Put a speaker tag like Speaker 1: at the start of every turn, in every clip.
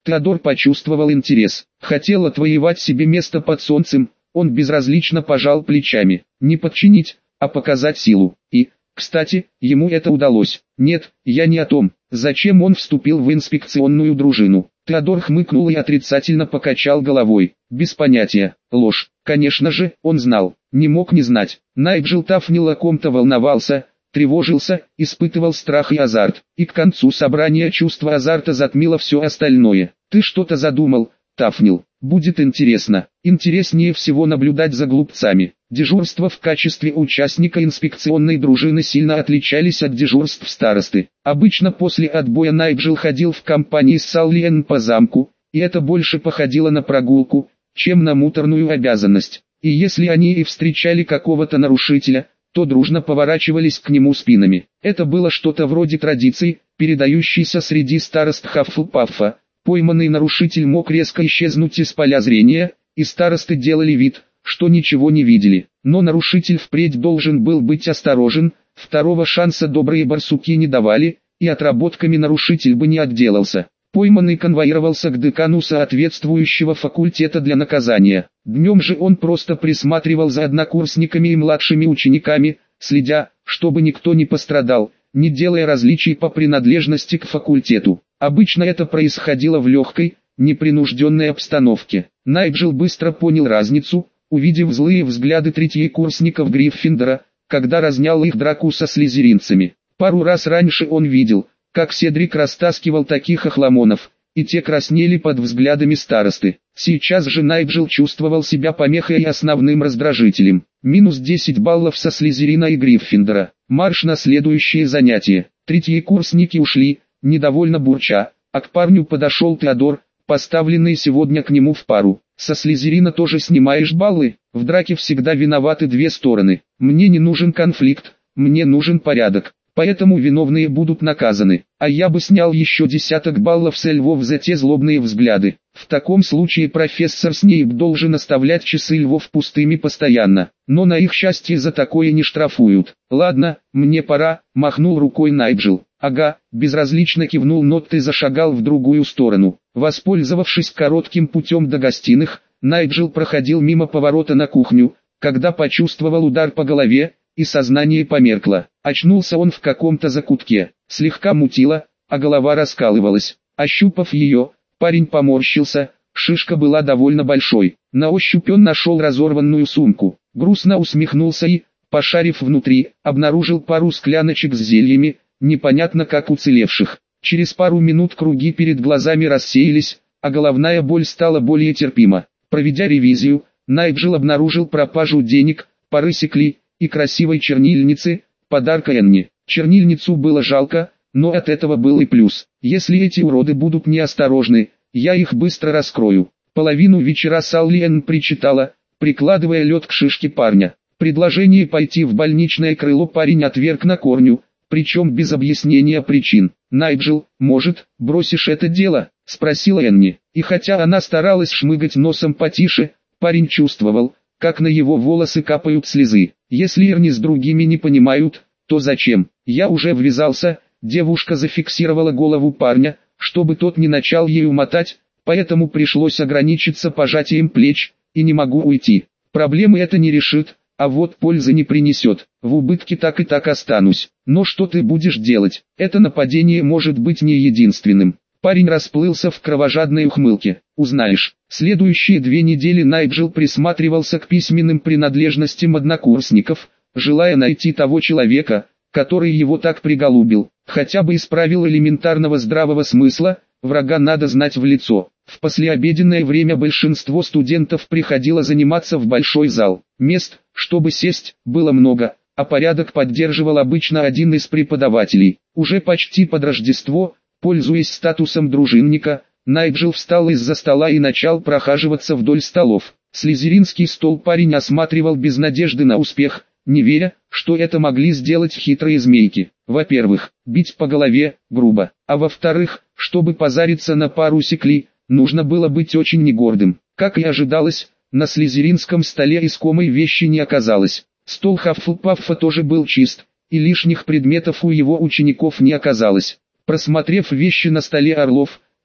Speaker 1: Теодор почувствовал интерес. Хотел отвоевать себе место под солнцем, он безразлично пожал плечами. Не подчинить, а показать силу. И, кстати, ему это удалось. Нет, я не о том, зачем он вступил в инспекционную дружину. Теодор хмыкнул и отрицательно покачал головой. Без понятия. Ложь. Конечно же, он знал. Не мог не знать. Найджел Тафнил о ком-то волновался, тревожился, испытывал страх и азарт. И к концу собрания чувство азарта затмило все остальное. «Ты что-то задумал, Тафнил? Будет интересно. Интереснее всего наблюдать за глупцами». Дежурства в качестве участника инспекционной дружины сильно отличались от дежурств старосты. Обычно после отбоя Найджел ходил в компании с Саллиен по замку, и это больше походило на прогулку, чем на муторную обязанность. И если они и встречали какого-то нарушителя, то дружно поворачивались к нему спинами. Это было что-то вроде традиции, передающейся среди старост Хаффлпаффа. Пойманный нарушитель мог резко исчезнуть из поля зрения, и старосты делали вид, что ничего не видели. Но нарушитель впредь должен был быть осторожен, второго шанса добрые барсуки не давали, и отработками нарушитель бы не отделался. Пойманный конвоировался к декану соответствующего факультета для наказания. Днем же он просто присматривал за однокурсниками и младшими учениками, следя, чтобы никто не пострадал, не делая различий по принадлежности к факультету. Обычно это происходило в легкой, непринужденной обстановке. Найджел быстро понял разницу, увидев злые взгляды третьекурсников Гриффиндора, когда разнял их драку со слизеринцами. Пару раз раньше он видел, как Седрик растаскивал таких охламонов, и те краснели под взглядами старосты. Сейчас же Найджел чувствовал себя помехой и основным раздражителем. Минус 10 баллов со Слизерина и Гриффиндора. Марш на следующее занятие. Третьекурсники ушли, недовольно бурча, а к парню подошел Теодор, поставленный сегодня к нему в пару. Со Слизерина тоже снимаешь баллы? В драке всегда виноваты две стороны. Мне не нужен конфликт, мне нужен порядок. Поэтому виновные будут наказаны, а я бы снял еще 10 баллов с львов за те злобные взгляды. В таком случае профессор Снейп должен оставлять часы львов пустыми постоянно, но на их счастье за такое не штрафуют. Ладно, мне пора, махнул рукой Найджел. Ага, безразлично кивнул Нотт и зашагал в другую сторону. Воспользовавшись коротким путем до гостиных, Найджел проходил мимо поворота на кухню, когда почувствовал удар по голове, и сознание померкло. Очнулся он в каком-то закутке, слегка мутило, а голова раскалывалась. Ощупав ее, парень поморщился, шишка была довольно большой. На ощупь он нашел разорванную сумку, грустно усмехнулся и, пошарив внутри, обнаружил пару скляночек с зельями, непонятно как уцелевших. Через пару минут круги перед глазами рассеялись, а головная боль стала более терпима. Проведя ревизию, Найджел обнаружил пропажу денег, пары секли и красивой чернильницы, подарка Энни. Чернильницу было жалко, но от этого был и плюс. Если эти уроды будут неосторожны, я их быстро раскрою. Половину вечера Саллиен причитала, прикладывая лед к шишке парня. Предложение пойти в больничное крыло парень отверг на корню, причем без объяснения причин. «Найджел, может, бросишь это дело?» – спросила Энни. И хотя она старалась шмыгать носом потише, парень чувствовал, как на его волосы капают слезы. Если Эрни с другими не понимают, то зачем? Я уже ввязался. Девушка зафиксировала голову парня, чтобы тот не начал ею мотать, поэтому пришлось ограничиться пожатием плеч, и не могу уйти. Проблемы это не решит, а вот пользы не принесет. В убытке так и так останусь. Но что ты будешь делать? Это нападение может быть не единственным. Парень расплылся в кровожадной ухмылке. Узнаешь. Следующие 2 недели Найджел присматривался к письменным принадлежностям однокурсников, желая найти того человека, который его так приголубил. Хотя бы из правил элементарного здравого смысла, врага надо знать в лицо. В послеобеденное время большинство студентов приходило заниматься в большой зал. Мест, чтобы сесть, было много, а порядок поддерживал обычно один из преподавателей. Уже почти под Рождество, пользуясь статусом дружинника, Найджел встал из-за стола и начал прохаживаться вдоль столов. Слизеринский стол парень осматривал без надежды на успех, не веря, что это могли сделать хитрые змейки. Во-первых, бить по голове, грубо, а во-вторых, чтобы позариться на пару секли, нужно было быть очень негордым. Как и ожидалось, на слизеринском столе искомой вещи не оказалось. Стол Хаффлпаффа тоже был чист, и лишних предметов у его учеников не оказалось. Просмотрев вещи на столе Орлов,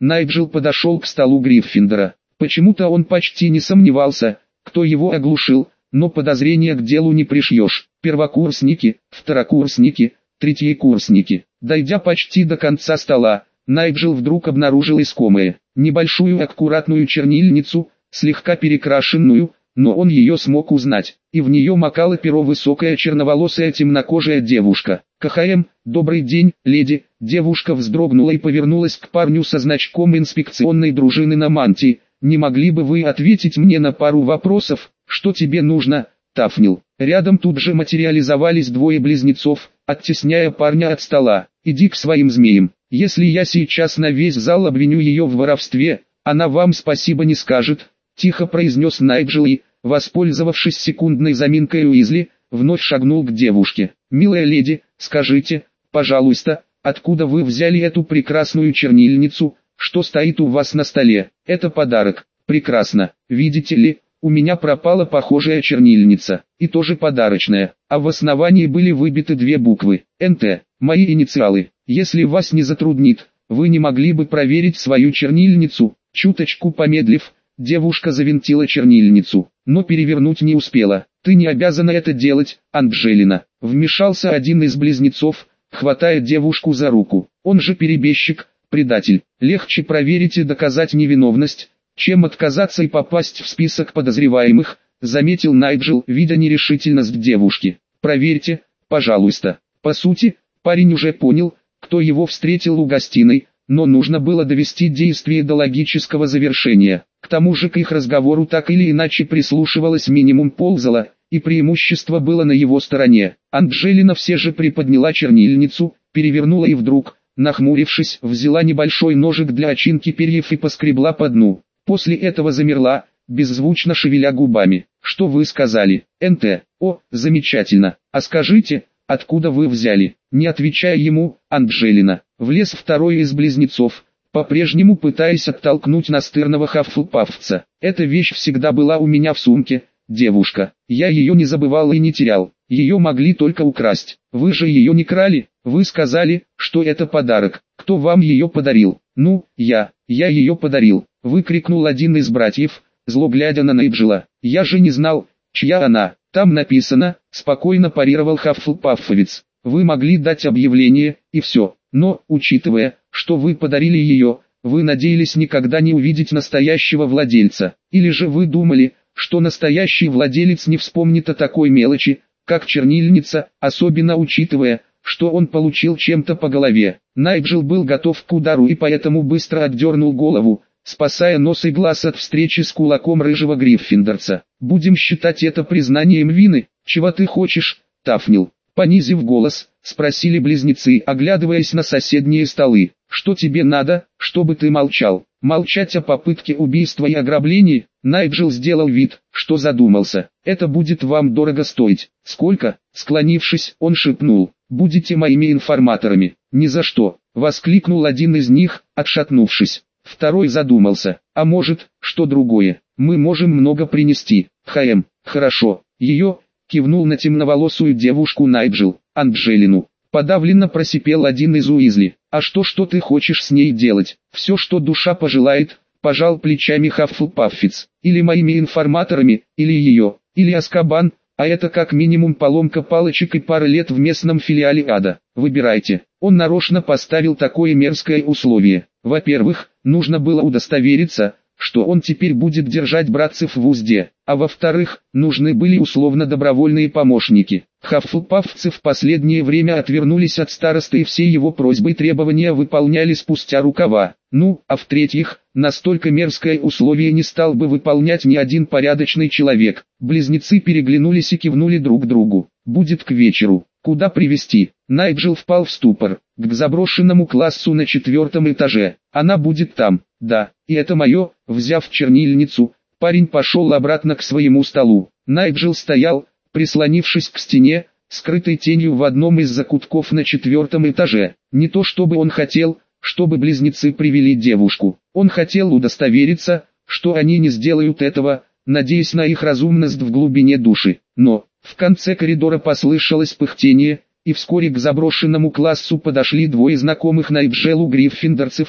Speaker 1: Найджел подошел к столу Гриффиндора. Почему-то он почти не сомневался, кто его оглушил, но подозрения к делу не пришьешь. Первокурсники, второкурсники, третьекурсники. Дойдя почти до конца стола, Найджел вдруг обнаружил искомое. Небольшую аккуратную чернильницу, слегка перекрашенную, но он ее смог узнать, и в нее макала перо высокая черноволосая темнокожая девушка. «КХМ, добрый день, леди». Девушка вздрогнула и повернулась к парню со значком инспекционной дружины на мантии. «Не могли бы вы ответить мне на пару вопросов, что тебе нужно, Тафнил?» Рядом тут же материализовались двое близнецов, оттесняя парня от стола. «Иди к своим змеям. Если я сейчас на весь зал обвиню ее в воровстве, она вам спасибо не скажет», — тихо произнес Найджел и, воспользовавшись секундной заминкой Уизли, вновь шагнул к девушке. «Милая леди, скажите, пожалуйста, откуда вы взяли эту прекрасную чернильницу, что стоит у вас на столе?» «Это подарок». «Прекрасно. Видите ли, у меня пропала похожая чернильница, и тоже подарочная, а в основании были выбиты две буквы, НТ, мои инициалы. Если вас не затруднит, вы не могли бы проверить свою чернильницу?» Чуточку помедлив, девушка завинтила чернильницу, но перевернуть не успела. «Ты не обязана это делать, Анджелина», — вмешался один из близнецов, хватая девушку за руку. «Он же перебежчик, предатель. Легче проверить и доказать невиновность, чем отказаться и попасть в список подозреваемых», — заметил Найджел, видя нерешительность девушки. «Проверьте, пожалуйста». По сути, парень уже понял, кто его встретил у гостиной, но нужно было довести действие до логического завершения. К тому же к их разговору так или иначе прислушивалось минимум ползала, и преимущество было на его стороне. Анджелина все же приподняла чернильницу, перевернула и вдруг, нахмурившись, взяла небольшой ножик для очинки перьев и поскребла по дну. После этого замерла, беззвучно шевеля губами. «Что вы сказали? НТ? О, замечательно. А скажите, откуда вы взяли?» Не отвечая ему, Анджелина, влез второй из близнецов, по-прежнему пытаясь оттолкнуть настырного хаффлпаффца. «Эта вещь всегда была у меня в сумке, девушка. Я ее не забывал и не терял. Ее могли только украсть. Вы же ее не крали. Вы сказали, что это подарок. Кто вам ее подарил?» «Ну, я ее подарил», — выкрикнул один из братьев, зло глядя на Найджела. «Я же не знал, чья она. Там написано», — спокойно парировал Хаффлпаффовец. «Вы могли дать объявление, и все. Но, учитывая, что вы подарили ее, вы надеялись никогда не увидеть настоящего владельца. Или же вы думали, что настоящий владелец не вспомнит о такой мелочи, как чернильница, особенно учитывая, что он получил чем-то по голове». Найджел был готов к удару и поэтому быстро отдернул голову, спасая нос и глаз от встречи с кулаком рыжего гриффиндорца. «Будем считать это признанием вины. Чего ты хочешь, Тафнил?» Понизив голос, спросили близнецы, оглядываясь на соседние столы. «Что тебе надо, чтобы ты молчал?» «Молчать о попытке убийства и ограблении?» Найджел сделал вид, что задумался. «Это будет вам дорого стоить». «Сколько?» Склонившись, он шепнул. «Будете моими информаторами». «Ни за что», воскликнул один из них, отшатнувшись. Второй задумался. «А может, что другое? Мы можем много принести». «Хорошо, ее», кивнул на темноволосую девушку Найджел. «Анджелину». Подавленно просипел один из Уизли. «А что ты хочешь с ней делать?» «Все, что душа пожелает», пожал плечами Хаффлпаффец. «Или моими информаторами, или ее, или Азкабан, а это как минимум поломка палочек и пара лет в местном филиале ада. Выбирайте». Он нарочно поставил такое мерзкое условие. Во-первых, нужно было удостовериться, что он теперь будет держать братцев в узде, а во-вторых, нужны были условно-добровольные помощники. Хаффлпаффцы в последнее время отвернулись от старосты и все его просьбы и требования выполняли спустя рукава. Ну, а в-третьих, настолько мерзкое условие не стал бы выполнять ни один порядочный человек. Близнецы переглянулись и кивнули друг другу. «Будет к вечеру. Куда привезти?» Найджел впал в ступор. «К заброшенному классу на 4-м этаже. Она будет там». «Да, и это мое». Взяв чернильницу, парень пошел обратно к своему столу. Найджел стоял, прислонившись к стене, скрытой тенью в одном из закутков на 4-м этаже. Не то чтобы он хотел, чтобы близнецы привели девушку. Он хотел удостовериться, что они не сделают этого, надеясь на их разумность в глубине души. Но, в конце коридора послышалось пыхтение, и вскоре к заброшенному классу подошли двое знакомых Найджелу гриффиндорцев,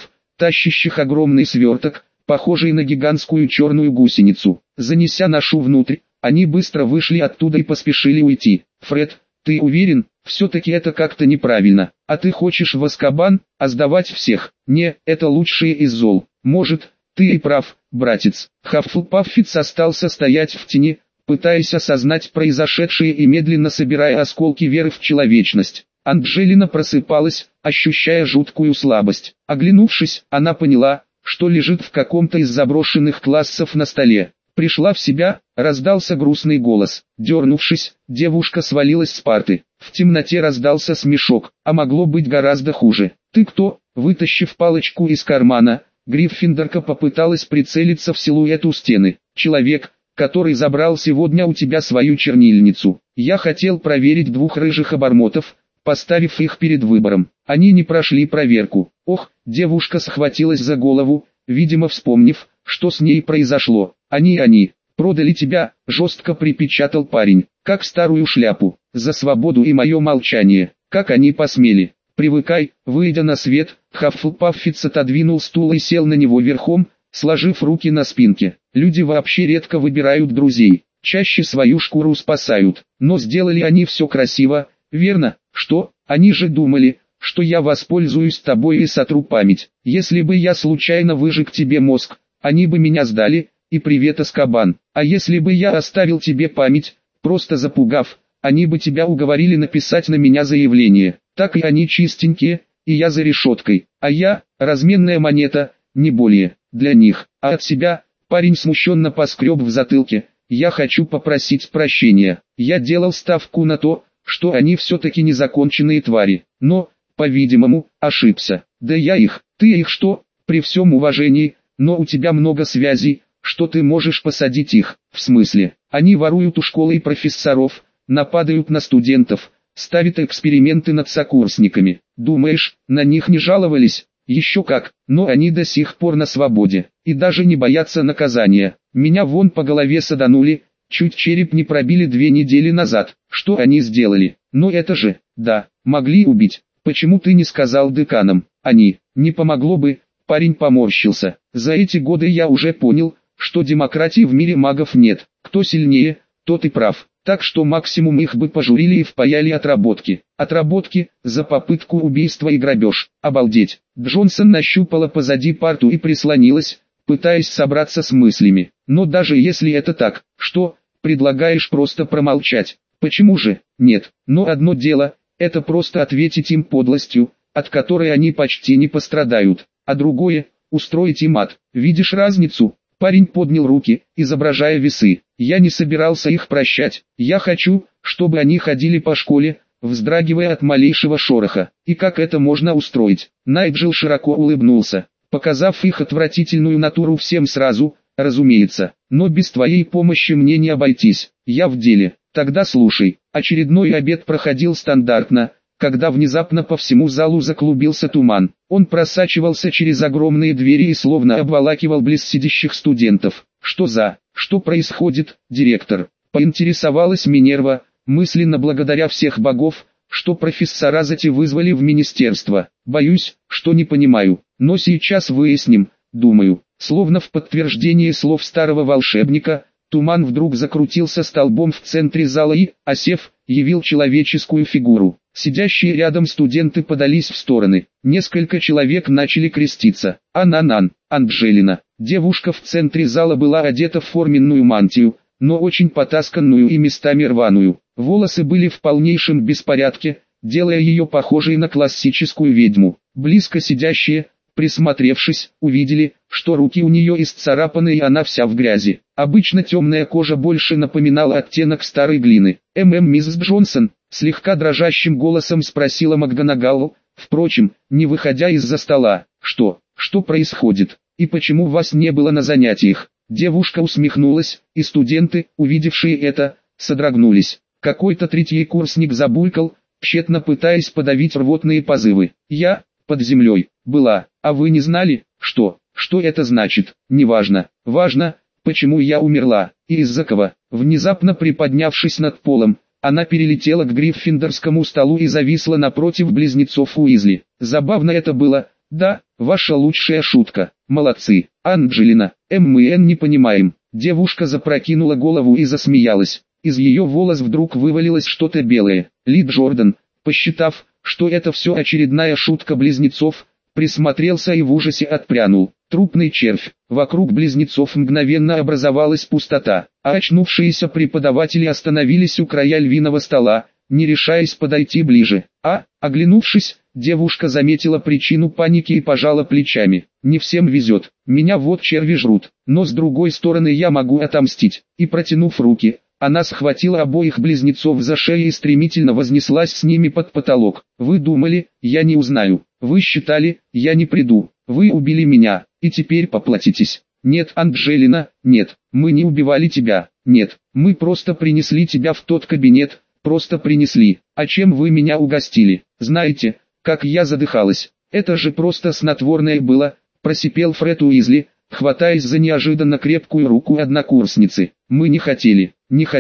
Speaker 1: тащащих огромный сверток, похожий на гигантскую черную гусеницу. Занеся ношу внутрь, они быстро вышли оттуда и поспешили уйти. «Фред, ты уверен? Все-таки это как-то неправильно. А ты хочешь в Азкабан, а сдавать всех? Не, это лучшее из зол. Может, ты и прав, братец». Хаффлпаффиц остался стоять в тени, пытаясь осознать произошедшее и медленно собирая осколки веры в человечность. Анджелина просыпалась, ощущая жуткую слабость. Оглянувшись, она поняла, что лежит в каком-то из заброшенных классов на столе. Пришла в себя, раздался грустный голос. Дернувшись, девушка свалилась с парты. В темноте раздался смешок, а могло быть гораздо хуже. «Ты кто?» Вытащив палочку из кармана, Гриффиндорка попыталась прицелиться в силуэт у стены. «Человек, который забрал сегодня у тебя свою чернильницу. Я хотел проверить двух рыжих обормотов, поставив их перед выбором. Они не прошли проверку». Ох, девушка схватилась за голову, видимо вспомнив, что с ней произошло. Они продали тебя», — жестко припечатал парень, как старую шляпу, «за свободу и мое молчание. Как они посмели?» «Привыкай», — выйдя на свет, Хаффлпаффиц отодвинул стул и сел на него верхом, сложив руки на спинке. «Люди вообще редко выбирают друзей, чаще свою шкуру спасают. Но сделали они все красиво, верно? Что? Они же думали, что я воспользуюсь тобой и сотру память. Если бы я случайно выжег тебе мозг, они бы меня сдали, и привет, Азкабан. А если бы я оставил тебе память, просто запугав, они бы тебя уговорили написать на меня заявление. Так и они чистенькие, и я за решеткой. А я, разменная монета, не более, для них. А от себя, парень смущенно поскреб в затылке, я хочу попросить прощения. Я делал ставку на то, что они все-таки незаконченные твари. Но, по-видимому, ошибся. Да я их, ты их что? При всем уважении, но у тебя много связей, что ты можешь посадить их. В смысле, они воруют у школы и профессоров, нападают на студентов, ставят эксперименты над сокурсниками. Думаешь, на них не жаловались? Еще как, но они до сих пор на свободе, и даже не боятся наказания. Меня вон по голове саданули, чуть череп не пробили 2 недели назад. Что они сделали? Но это же, да, могли убить. Почему ты не сказал деканам? Они, не помогло бы, парень поморщился. За эти годы я уже понял, что демократии в мире магов нет. Кто сильнее, тот и прав. Так что максимум их бы пожурили и впаяли отработки. Отработки за попытку убийства и грабеж. Обалдеть. Джонсон нащупала позади парту и прислонилась, пытаясь собраться с мыслями. Но даже если это так, что, предлагаешь просто промолчать? Почему же? Нет. Но одно дело, это просто ответить им подлостью, от которой они почти не пострадают. А другое, устроить им ад. Видишь разницу? Парень поднял руки, изображая весы. Я не собирался их прощать. Я хочу, чтобы они ходили по школе, вздрагивая от малейшего шороха. И как это можно устроить? Найджел широко улыбнулся, показав их отвратительную натуру всем сразу, разумеется. Но без твоей помощи мне не обойтись. Я в деле. Тогда слушай. Очередной обед проходил стандартно, когда внезапно по всему залу заклубился туман. Он просачивался через огромные двери и словно обволакивал близ сидящих студентов. Что происходит, директор? Поинтересовалась Минерва, мысленно благодаря всех богов, что профессора Зати вызвали в министерство. Боюсь, что не понимаю, но сейчас выясним, думаю. Словно в подтверждение слов старого волшебника, туман вдруг закрутился столбом в центре зала и, осев, явил человеческую фигуру. Сидящие рядом студенты подались в стороны. Несколько человек начали креститься. Ананан, Анджелина. Девушка в центре зала была одета в форменную мантию, но очень потасканную и местами рваную. Волосы были в полнейшем беспорядке, делая ее похожей на классическую ведьму. Близко сидящие, присмотревшись, увидели, что руки у нее исцарапаны и она вся в грязи. Обычно темная кожа больше напоминала оттенок старой глины. Мисс Джонсон, слегка дрожащим голосом спросила МакГонагал, впрочем, не выходя из-за стола. Что происходит? И почему вас не было на занятиях? Девушка усмехнулась, и студенты, увидевшие это, содрогнулись. Какой-то третий курсник забулькал, тщетно пытаясь подавить рвотные позывы. Я, под землей, была, а вы не знали, что это значит? Неважно, важно, почему я умерла, и из-за кого. Внезапно приподнявшись над полом, она перелетела к гриффиндорскому столу и зависла напротив близнецов Уизли. Забавно это было, Да, ваша лучшая шутка. Молодцы. Анджелина, мы не понимаем. Девушка запрокинула голову и засмеялась. Из ее волос вдруг вывалилось что-то белое. Ли Джордан, посчитав, что это все очередная шутка близнецов, присмотрелся и в ужасе отпрянул. Трупный червь. Вокруг близнецов мгновенно образовалась пустота, а очнувшиеся преподаватели остановились у края львиного стола, не решаясь подойти ближе. Оглянувшись, девушка заметила причину паники и пожала плечами. Не всем везет. Меня вот черви жрут, но с другой стороны я могу отомстить. И протянув руки, она схватила обоих близнецов за шею и стремительно вознеслась с ними под потолок. Вы думали, я не узнаю. Вы считали, я не приду. Вы убили меня, и теперь поплатитесь. Нет, Анджелина, нет, мы не убивали тебя. Нет, мы просто принесли тебя в тот кабинет, просто принесли. А чем вы меня угостили? Знаете, как я задыхалась. Это же просто снотворное было, просипел Фред Уизли, хватаясь за неожиданно крепкую руку однокурсницы. Мы не хотели.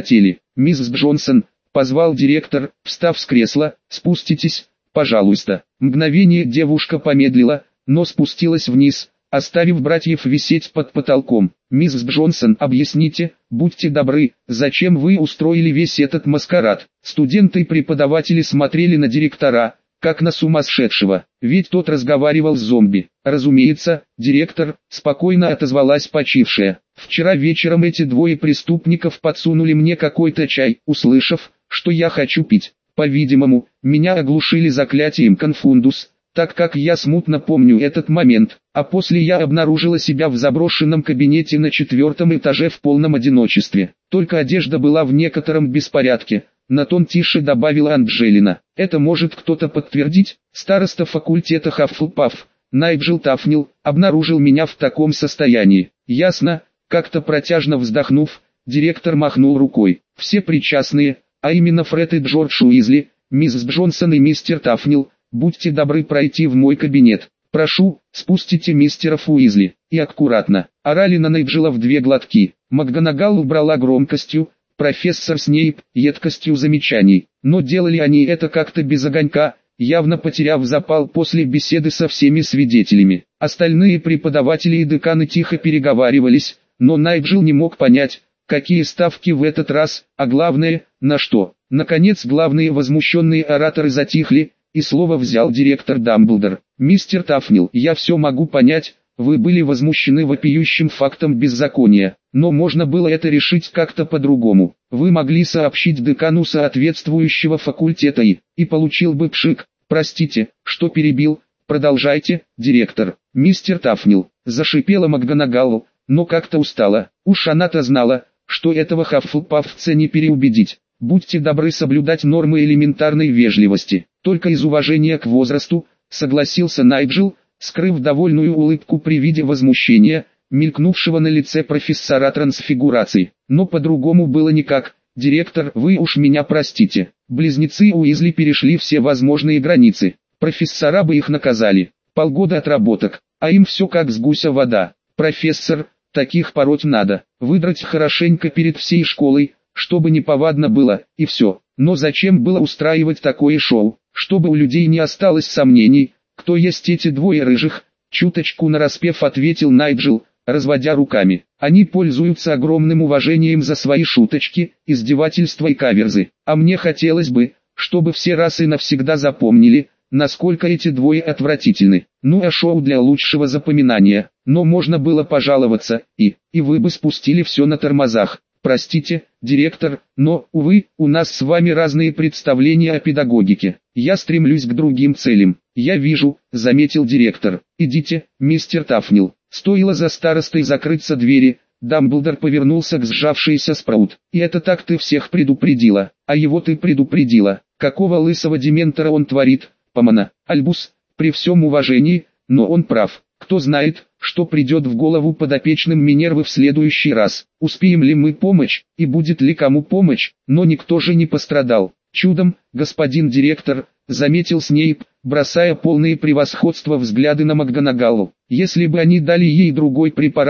Speaker 1: Мисс Джонсон, позвал директор, встав с кресла, спуститесь, пожалуйста. Мгновение девушка помедлила, но спустилась вниз, оставив братьев висеть под потолком. Мисс Джонсон, объясните, будьте добры, зачем вы устроили весь этот маскарад? Студенты и преподаватели смотрели на директора, как на сумасшедшего, ведь тот разговаривал с зомби. Разумеется, директор, спокойно отозвалась почившая. Вчера вечером эти двое преступников подсунули мне какой-то чай, услышав, что я хочу пить. По-видимому, меня оглушили заклятием конфундус, так как я смутно помню этот момент, а после я обнаружила себя в заброшенном кабинете на 4-м этаже в полном одиночестве. Только одежда была в некотором беспорядке. На тон тише добавила Анджелина. Это может кто-то подтвердить? Староста факультета Хаффлпафф, Найджел Тафнил, обнаружил меня в таком состоянии. Ясно, как-то протяжно вздохнув, директор махнул рукой. Все причастные, а именно Фред и Джордж Уизли, мисс Джонсон и мистер Тафнил, будьте добры пройти в мой кабинет. Прошу, спустите мистера Уизли. И аккуратно. Орали на Найджела в 2 глотки. МакГонагал убрала громкостью, профессор Снейп едкостью замечаний, но делали они это как-то без огонька, явно потеряв запал после беседы со всеми свидетелями. Остальные преподаватели и деканы тихо переговаривались, но Найджел не мог понять, какие ставки в этот раз, а главное, на что. Наконец главные возмущенные ораторы затихли, и слово взял директор Дамблдор. «Мистер Тафнил, я все могу понять, вы были возмущены вопиющим фактом беззакония, но можно было это решить как-то по-другому. Вы могли сообщить декану соответствующего факультета и получил бы пшик. Простите, что перебил, продолжайте, директор». «Мистер Тафнил», зашипела МакГонагал, но как-то устала. Уж она-то знала, что этого хаффлпаффца не переубедить. Будьте добры соблюдать нормы элементарной вежливости. Только из уважения к возрасту, согласился Найджел, скрыв довольную улыбку при виде возмущения, мелькнувшего на лице профессора трансфигурации. Но по-другому было никак. «Директор, вы уж меня простите. Близнецы Уизли перешли все возможные границы. Профессора бы их наказали. Полгода отработок, а им все как с гуся вода. Профессор, таких пороть надо. Выдрать хорошенько перед всей школой, чтобы неповадно было, и все. Но зачем было устраивать такое шоу, чтобы у людей не осталось сомнений, кто есть эти двое рыжих?» Чуточку нараспев ответил Найджел, разводя руками. «Они пользуются огромным уважением за свои шуточки, издевательства и каверзы. А мне хотелось бы, чтобы все раз и навсегда запомнили, насколько эти двое отвратительны. Ну а шоу для лучшего запоминания. Но можно было пожаловаться, и вы бы спустили все на тормозах. Простите, директор, но, увы, у нас с вами разные представления о педагогике. Я стремлюсь к другим целям». «Я вижу», — заметил директор. «Идите, мистер Тафнил». Стоило за старостой закрыться двери, Дамблдор повернулся к сжавшейся Спраут. «И это так ты всех предупредила, а его ты предупредила. Какого лысого дементора он творит, Помона? Альбус, при всем уважении, но он прав. Кто знает, что придет в голову подопечным Минервы в следующий раз. Успеем ли мы помочь, и будет ли кому помочь, но никто же не пострадал». «Чудом, господин директор», — заметил Снейп, бросая полные превосходства взгляды на МакГонагалл. «Если бы они дали ей другой препарат,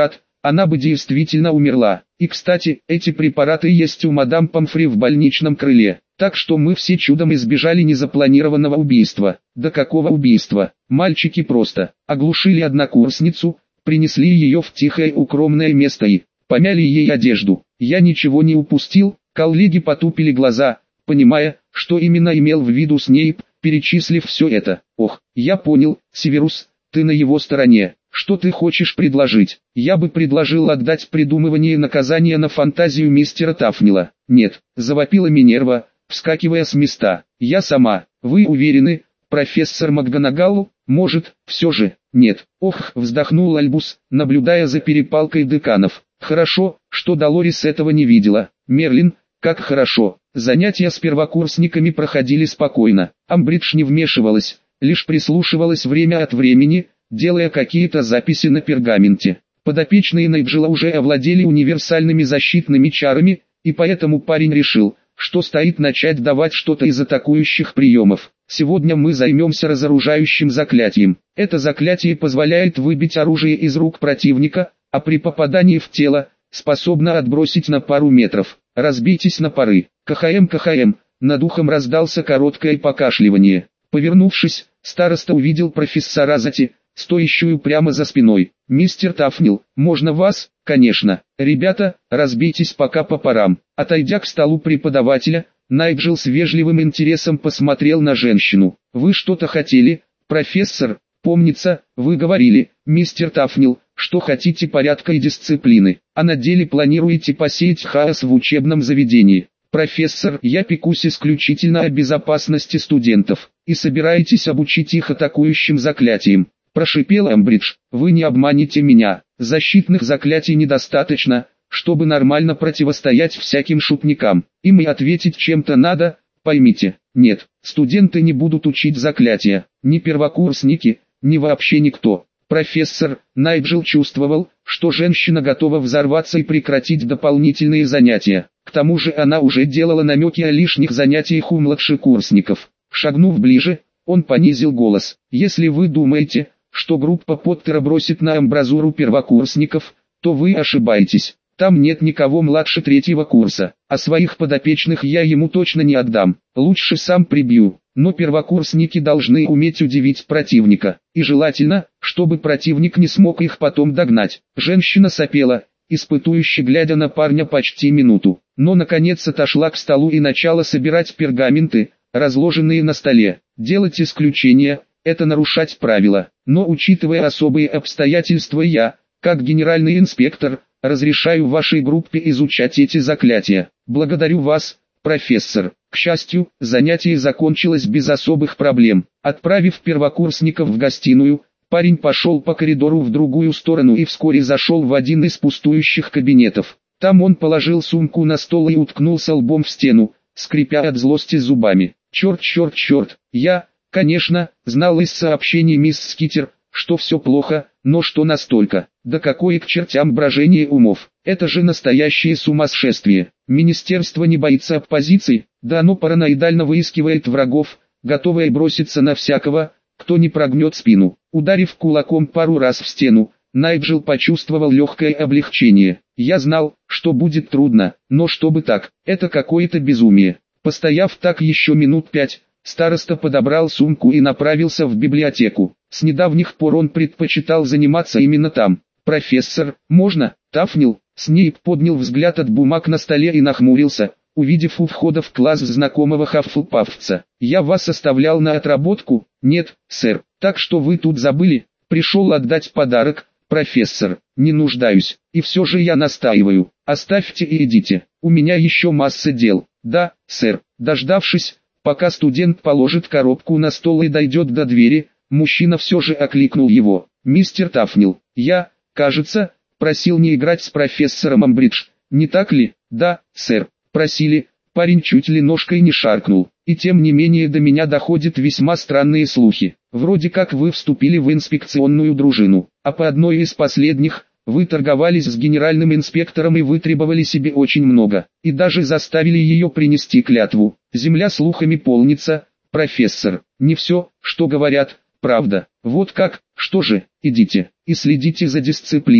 Speaker 1: она бы действительно умерла. И кстати, эти препараты есть у мадам Помфри в больничном крыле. Так что мы все чудом избежали незапланированного убийства. Да какого убийства? Мальчики просто оглушили однокурсницу, принесли ее в тихое укромное место и помяли ей одежду. Я ничего не упустил. Коллеги потупили глаза, понимая, что именно имел в виду Снейп, перечислив все это. Ох, я понял, Северус, ты на его стороне. Что ты хочешь предложить? Я бы предложил отдать придумывание наказания на фантазию мистера Тафнила. Нет, завопила Минерва, вскакивая с места. Я сама. Вы уверены, профессор МакГонагалл? Может, все же? Нет. Ох, вздохнул Альбус, наблюдая за перепалкой деканов. Хорошо, что Долорес этого не видела. Мерлин, как хорошо. Занятия с первокурсниками проходили спокойно. Амбридж не вмешивалась, лишь прислушивалась время от времени, делая какие-то записи на пергаменте. Подопечные Найджела уже овладели универсальными защитными чарами, и поэтому парень решил, что стоит начать давать что-то из атакующих приемов. Сегодня мы займемся разоружающим заклятием. Это заклятие позволяет выбить оружие из рук противника, а при попадании в тело, способно отбросить на пару метров. Разбейтесь на пары. КХМ, над ухом раздался короткое покашливание. Повернувшись, староста увидел профессора Зати, стоящую прямо за спиной. «Мистер Тафнил, можно вас?» «Конечно. Ребята, разбейтесь пока по парам». Отойдя к столу преподавателя, Найджел с вежливым интересом посмотрел на женщину. «Вы что-то хотели, профессор? Помнится, вы говорили, мистер Тафнил, что хотите порядка и дисциплины, а на деле планируете посеять хаос в учебном заведении. Профессор, я пекусь исключительно о безопасности студентов, и собираетесь обучить их атакующим заклятиям», прошипел Амбридж. «Вы не обманете меня, защитных заклятий недостаточно, чтобы нормально противостоять всяким шутникам. Им и ответить чем-то надо, поймите. Нет, студенты не будут учить заклятия, ни первокурсники, ни вообще никто». Профессор Найджел чувствовал, что женщина готова взорваться и прекратить дополнительные занятия. К тому же она уже делала намеки о лишних занятиях у младшекурсников. Шагнув ближе, он понизил голос. «Если вы думаете, что группа Поттера бросит на амбразуру первокурсников, то вы ошибаетесь. Там нет никого младше 3-го курса, а своих подопечных я ему точно не отдам, лучше сам прибью. Но первокурсники должны уметь удивить противника, и желательно, чтобы противник не смог их потом догнать». Женщина сопела, испытующе глядя на парня почти минуту, но наконец отошла к столу и начала собирать пергаменты, разложенные на столе. «Делать исключения – это нарушать правила, но учитывая особые обстоятельства я, как генеральный инспектор, разрешаю вашей группе изучать эти заклятия. Благодарю вас, профессор». К счастью, занятие закончилось без особых проблем. Отправив первокурсников в гостиную, парень пошел по коридору в другую сторону и вскоре зашел в один из пустующих кабинетов. Там он положил сумку на стол и уткнулся лбом в стену, скрипя от злости зубами. Черт, я, конечно, знал из сообщений мисс Скитер, что все плохо, но что настолько? Да какое к чертям брожение умов? Это же настоящее сумасшествие. Министерство не боится оппозиции, да оно параноидально выискивает врагов, готовое броситься на всякого, кто не прогнет спину. Ударив кулаком пару раз в стену, Найджел почувствовал легкое облегчение. Я знал, что будет трудно, но чтобы так, это какое-то безумие. Постояв так еще минут 5, староста подобрал сумку и направился в библиотеку. С недавних пор он предпочитал заниматься именно там. «Профессор, можно?» Тафнил. Снейп поднял взгляд от бумаг на столе и нахмурился, увидев у входа в класс знакомого Хаффлпафца. «Я вас оставлял на отработку?» «Нет, сэр. Так что вы тут забыли?» «Пришел отдать подарок, профессор. Не нуждаюсь. И все же я настаиваю. Оставьте и идите. У меня еще масса дел». «Да, сэр». Дождавшись, пока студент положит коробку на стол и дойдет до двери, мужчина все же окликнул его. «Мистер Тафнил, я, кажется, просил не играть с профессором Амбридж, не так ли?» «Да, сэр, просили». Парень чуть ли ножкой не шаркнул. «И тем не менее до меня доходят весьма странные слухи. Вроде как вы вступили в инспекционную дружину, а по одной из последних, вы торговались с генеральным инспектором и вытребовали себе очень много, и даже заставили ее принести клятву. Земля слухами полнится, профессор. Не все, что говорят, правда. Вот как? Что же, идите, и следите за дисциплиной».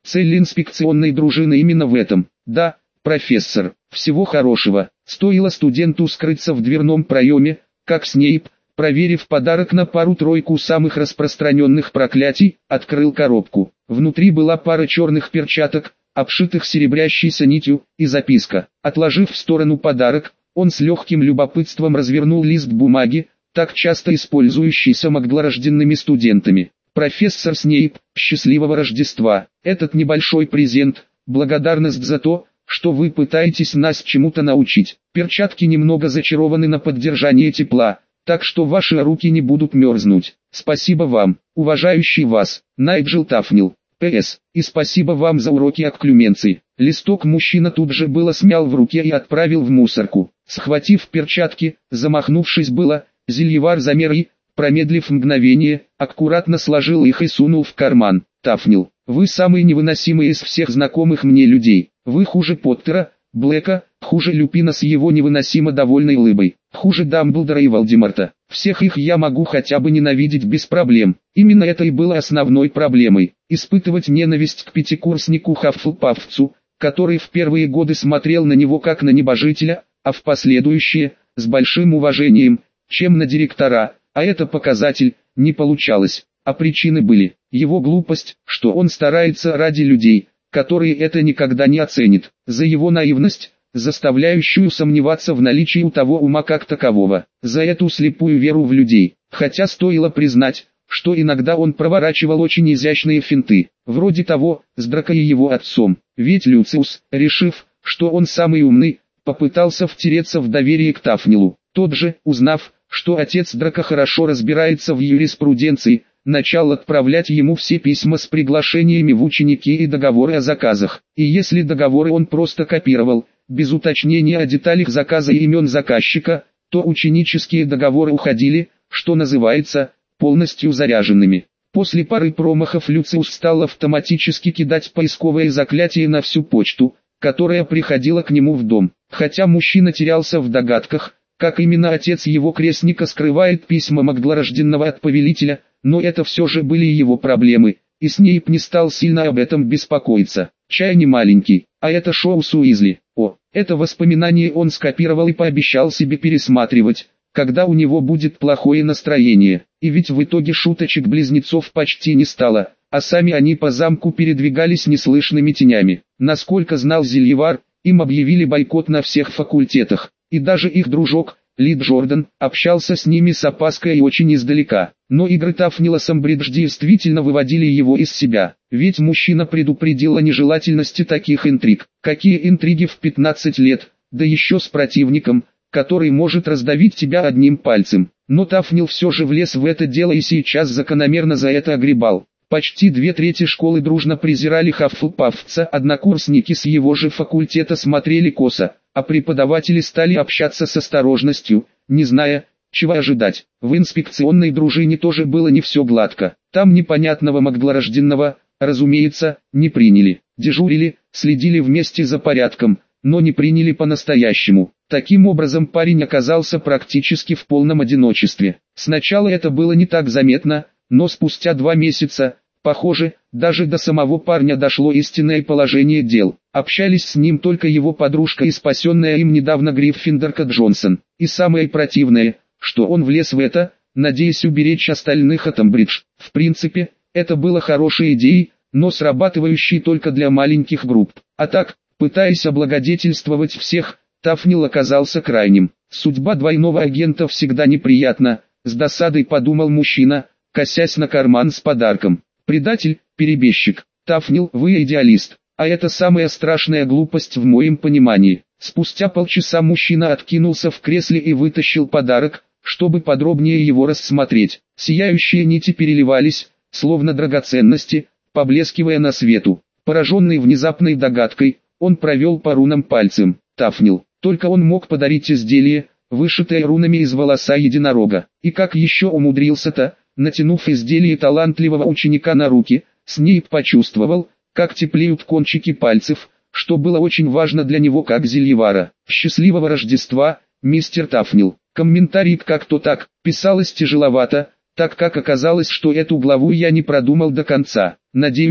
Speaker 1: Цель инспекционной дружины именно в этом. Да, профессор, всего хорошего. Стоило студенту скрыться в дверном проеме, как Снейп, проверив подарок на пару-тройку самых распространенных проклятий, открыл коробку. Внутри была пара черных перчаток, обшитых серебрящейся нитью, и записка. Отложив в сторону подарок, он с легким любопытством развернул лист бумаги, так часто использующийся магдлорожденными студентами. «Профессор Снейп, счастливого Рождества! Этот небольшой презент, благодарность за то, что вы пытаетесь нас чему-то научить. Перчатки немного зачарованы на поддержание тепла, так что ваши руки не будут мерзнуть. Спасибо вам, уважающий вас, Найджел Тафнил. П.С. И спасибо вам за уроки окклюменции». Листок мужчина тут же было смял в руке и отправил в мусорку. Схватив перчатки, замахнувшись было, Зельевар замер и, промедлив мгновение, аккуратно сложил их и сунул в карман. «Тафнил, вы самый невыносимый из всех знакомых мне людей. Вы хуже Поттера, Блэка, хуже Люпина с его невыносимо довольной улыбой, хуже Дамблдора и Волдеморта. Всех их я могу хотя бы ненавидеть без проблем». Именно это и было основной проблемой. Испытывать ненависть к пятикурснику Хаффлпаффцу, который в первые годы смотрел на него как на небожителя, а в последующие, с большим уважением, чем на директора, а это показатель, не получалось. А причины были: его глупость, что он старается ради людей, которые это никогда не оценят, за его наивность, заставляющую сомневаться в наличии у того ума как такового, за эту слепую веру в людей, хотя стоило признать, что иногда он проворачивал очень изящные финты, вроде того, с Драко и его отцом, ведь Люциус, решив, что он самый умный, попытался втереться в доверие к Тафнилу. Тот же, узнав, что отец Драко хорошо разбирается в юриспруденции, начал отправлять ему все письма с приглашениями в ученики и договоры о заказах. И если договоры он просто копировал, без уточнения о деталях заказа и имен заказчика, то ученические договоры уходили, что называется, полностью заряженными. После пары промахов Люциус стал автоматически кидать поисковые заклятия на всю почту, которая приходила к нему в дом. Хотя мужчина терялся в догадках, как именно отец его крестника скрывает письма магдлорожденного от повелителя, но это все же были его проблемы, и Снейп не стал сильно об этом беспокоиться. Чай не маленький, а это Шоус Уизли. Это воспоминание он скопировал и пообещал себе пересматривать, когда у него будет плохое настроение. И ведь в итоге шуточек-близнецов почти не стало, а сами они по замку передвигались неслышными тенями. Насколько знал Зельевар, им объявили бойкот на всех факультетах, и даже их дружок, Ли Джордан, общался с ними с опаской и очень издалека. Но игры Тафнила Сомбридж действительно выводили его из себя, ведь мужчина предупредил о нежелательности таких интриг. Какие интриги в 15 лет, да еще с противником, который может раздавить тебя одним пальцем. Но Тафнил все же влез в это дело и сейчас закономерно за это огребал. Почти 2/3 школы дружно презирали Хаффлпаффца, однокурсники с его же факультета смотрели косо, а преподаватели стали общаться с осторожностью, не зная, чего ожидать. В инспекционной дружине тоже было не все гладко. Там непонятного магдлорожденного, разумеется, не приняли. Дежурили, следили вместе за порядком, но не приняли по-настоящему. Таким образом парень оказался практически в полном одиночестве. Сначала это было не так заметно, но спустя 2 месяца, похоже, даже до самого парня дошло истинное положение дел. Общались с ним только его подружка и спасенная им недавно Гриффиндорка Джонсон. И самое противное, что он влез в это, надеясь уберечь остальных от Амбридж. В принципе, это было хорошей идеей, но срабатывающей только для маленьких групп. А так, пытаясь облагодетельствовать всех, Тафнил оказался крайним. Судьба двойного агента всегда неприятна, с досадой подумал мужчина, косясь на карман с подарком. Предатель, перебежчик. Тафнил, вы идеалист. А это самая страшная глупость в моем понимании. Спустя полчаса мужчина откинулся в кресле и вытащил подарок, чтобы подробнее его рассмотреть. Сияющие нити переливались, словно драгоценности, поблескивая на свету. Пораженный внезапной догадкой, он провел по рунам пальцем. Тафнил. Только он мог подарить изделие, вышитое рунами из волоса единорога. И как еще умудрился-то, натянув изделие талантливого ученика на руки, Снейп почувствовал, как теплеют кончики пальцев, что было очень важно для него как Зельевара. «Счастливого Рождества, мистер Тафнил». Комментарий «как-то так» писалось тяжеловато, так как оказалось, что эту главу я не продумал до конца. Надеюсь,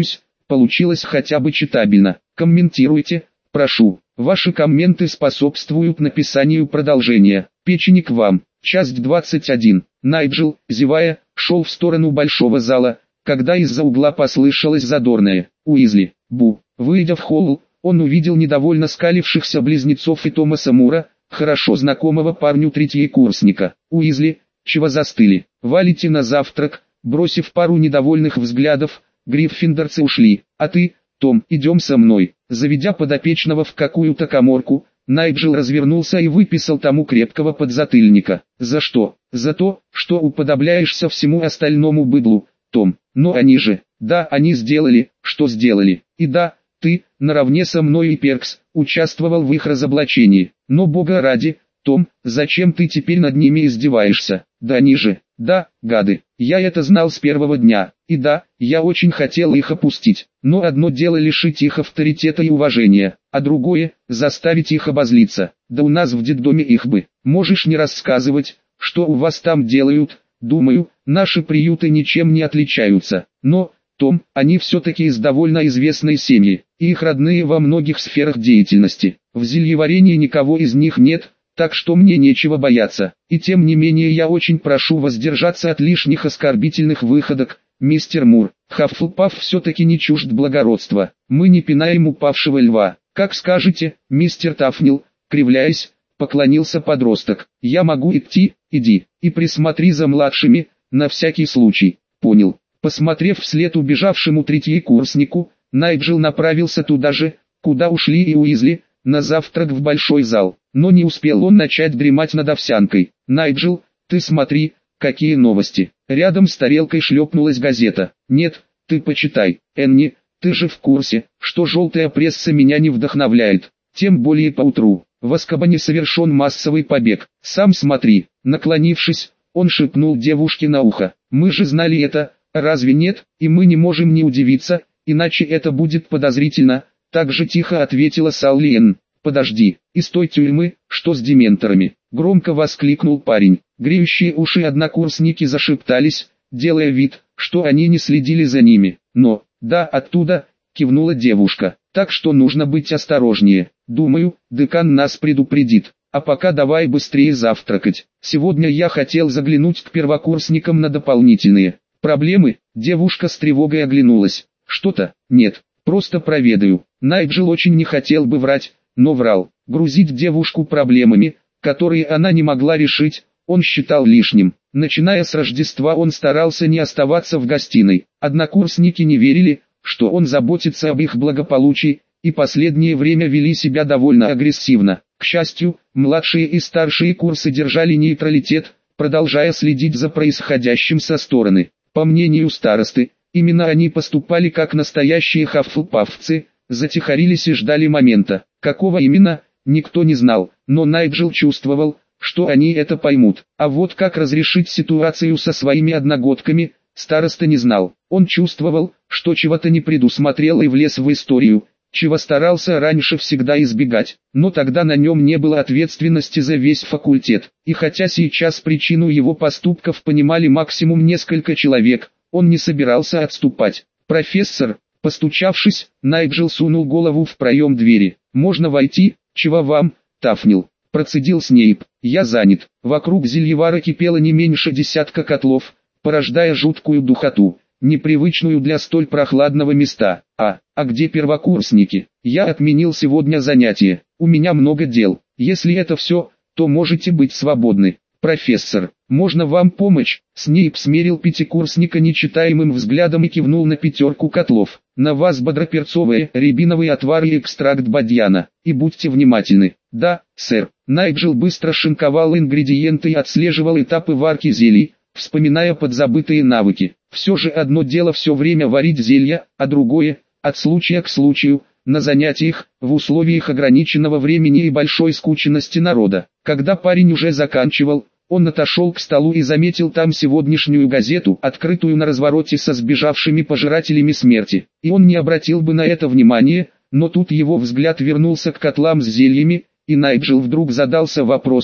Speaker 1: получилось хотя бы читабельно. Комментируйте, прошу. Ваши комменты способствуют написанию продолжения. Печеник вам. Часть 21. Найджел, зевая, шел в сторону большого зала, когда из-за угла послышалось задорное «Уизли, бу». Выйдя в холл, он увидел недовольно скалившихся близнецов и Томаса Мура, хорошо знакомого парню третьекурсника. «Уизли, чего застыли? Валите на завтрак». Бросив пару недовольных взглядов, гриффиндорцы ушли. «А ты, Том, идем со мной». Заведя подопечного в какую-то каморку, Найджел развернулся и выписал тому крепкого подзатыльника. «За что?» «За то, что уподобляешься всему остальному быдлу, Том. Но они же, да, они сделали, что сделали. И да, ты, наравне со мной и Перкс, участвовал в их разоблачении. Но бога ради, Том, зачем ты теперь над ними издеваешься? Да они же, да, гады. Я это знал с первого дня. И да, я очень хотел их опустить. Но одно дело лишить их авторитета и уважения, а другое – заставить их обозлиться. Да у нас в детдоме их бы. Можешь не рассказывать, что у вас там делают. Думаю, наши приюты ничем не отличаются. Но, Том, они все-таки из довольно известной семьи, и их родные во многих сферах деятельности. В зельеварении никого из них нет, так что мне нечего бояться. И тем не менее я очень прошу воздержаться от лишних оскорбительных выходок, мистер Мур. Хаффлпафф все-таки не чужд благородства. Мы не пинаем упавшего льва. Как скажете, мистер Тафнил, кривляясь, поклонился подросток. Я могу идти, иди, и присмотри за младшими, на всякий случай. Понял. Посмотрев вслед убежавшему третьекурснику, Найджел направился туда же, куда ушли и Уизли, на завтрак в большой зал. Но не успел он начать дремать над овсянкой. «Найджел, ты смотри, какие новости!» Рядом с тарелкой шлепнулась газета. «Нет, ты почитай. Энни, ты же в курсе, что желтая пресса меня не вдохновляет. Тем более поутру. В Азкабане совершен массовый побег. Сам смотри». Наклонившись, он шепнул девушке на ухо. «Мы же знали это, разве нет? И мы не можем не удивиться, иначе это будет подозрительно». Так же тихо ответила Саллиен. «Подожди, из той тюрьмы, что с дементорами?» Громко воскликнул парень. Греющие уши однокурсники зашептались, делая вид, что они не следили за ними. «Но, да, оттуда», кивнула девушка. «Так что нужно быть осторожнее. Думаю, декан нас предупредит. А пока давай быстрее завтракать. Сегодня я хотел заглянуть к первокурсникам на дополнительные проблемы». Девушка с тревогой оглянулась. «Что-то? Нет, просто проведаю». Найджел очень не хотел бы врать, но врал. Грузить девушку проблемами, которые она не могла решить, он считал лишним. Начиная с Рождества он старался не оставаться в гостиной. Однокурсники не верили, что он заботится об их благополучии, и последнее время вели себя довольно агрессивно. К счастью, младшие и старшие курсы держали нейтралитет, продолжая следить за происходящим со стороны. По мнению старосты, именно они поступали как настоящие хаффлпаффцы, затихарились и ждали момента. Какого именно, никто не знал, но Найджел чувствовал, что они это поймут. А вот как разрешить ситуацию со своими одногодками, староста не знал. Он чувствовал, что чего-то не предусмотрел и влез в историю, чего старался раньше всегда избегать. Но тогда на нем не было ответственности за весь факультет. И хотя сейчас причину его поступков понимали максимум несколько человек, он не собирался отступать. «Профессор», постучавшись, Найджел сунул голову в проем двери. «Можно войти? Чего вам, Тафнил?» Процедил Снейп. «Я занят». Вокруг зельевара кипело не меньше десятка котлов, порождая жуткую духоту, непривычную для столь прохладного места. А где первокурсники? Я отменил сегодня занятие. У меня много дел. Если это все, то можете быть свободны. «Профессор, можно вам помочь?» Снейп смерил пятикурсника нечитаемым взглядом и кивнул на 5 котлов. «На вас бодроперцовые, рябиновый отвар и экстракт бадьяна. И будьте внимательны». «Да, сэр». Найджел быстро шинковал ингредиенты и отслеживал этапы варки зелий, вспоминая подзабытые навыки. Все же одно дело все время варить зелья, а другое, от случая к случаю, на занятиях, в условиях ограниченного времени и большой скученности народа. Когда парень уже заканчивал, он отошел к столу и заметил там сегодняшнюю газету, открытую на развороте со сбежавшими пожирателями смерти. И он не обратил бы на это внимания, но тут его взгляд вернулся к котлам с зельями, и Найджел вдруг задался вопросом,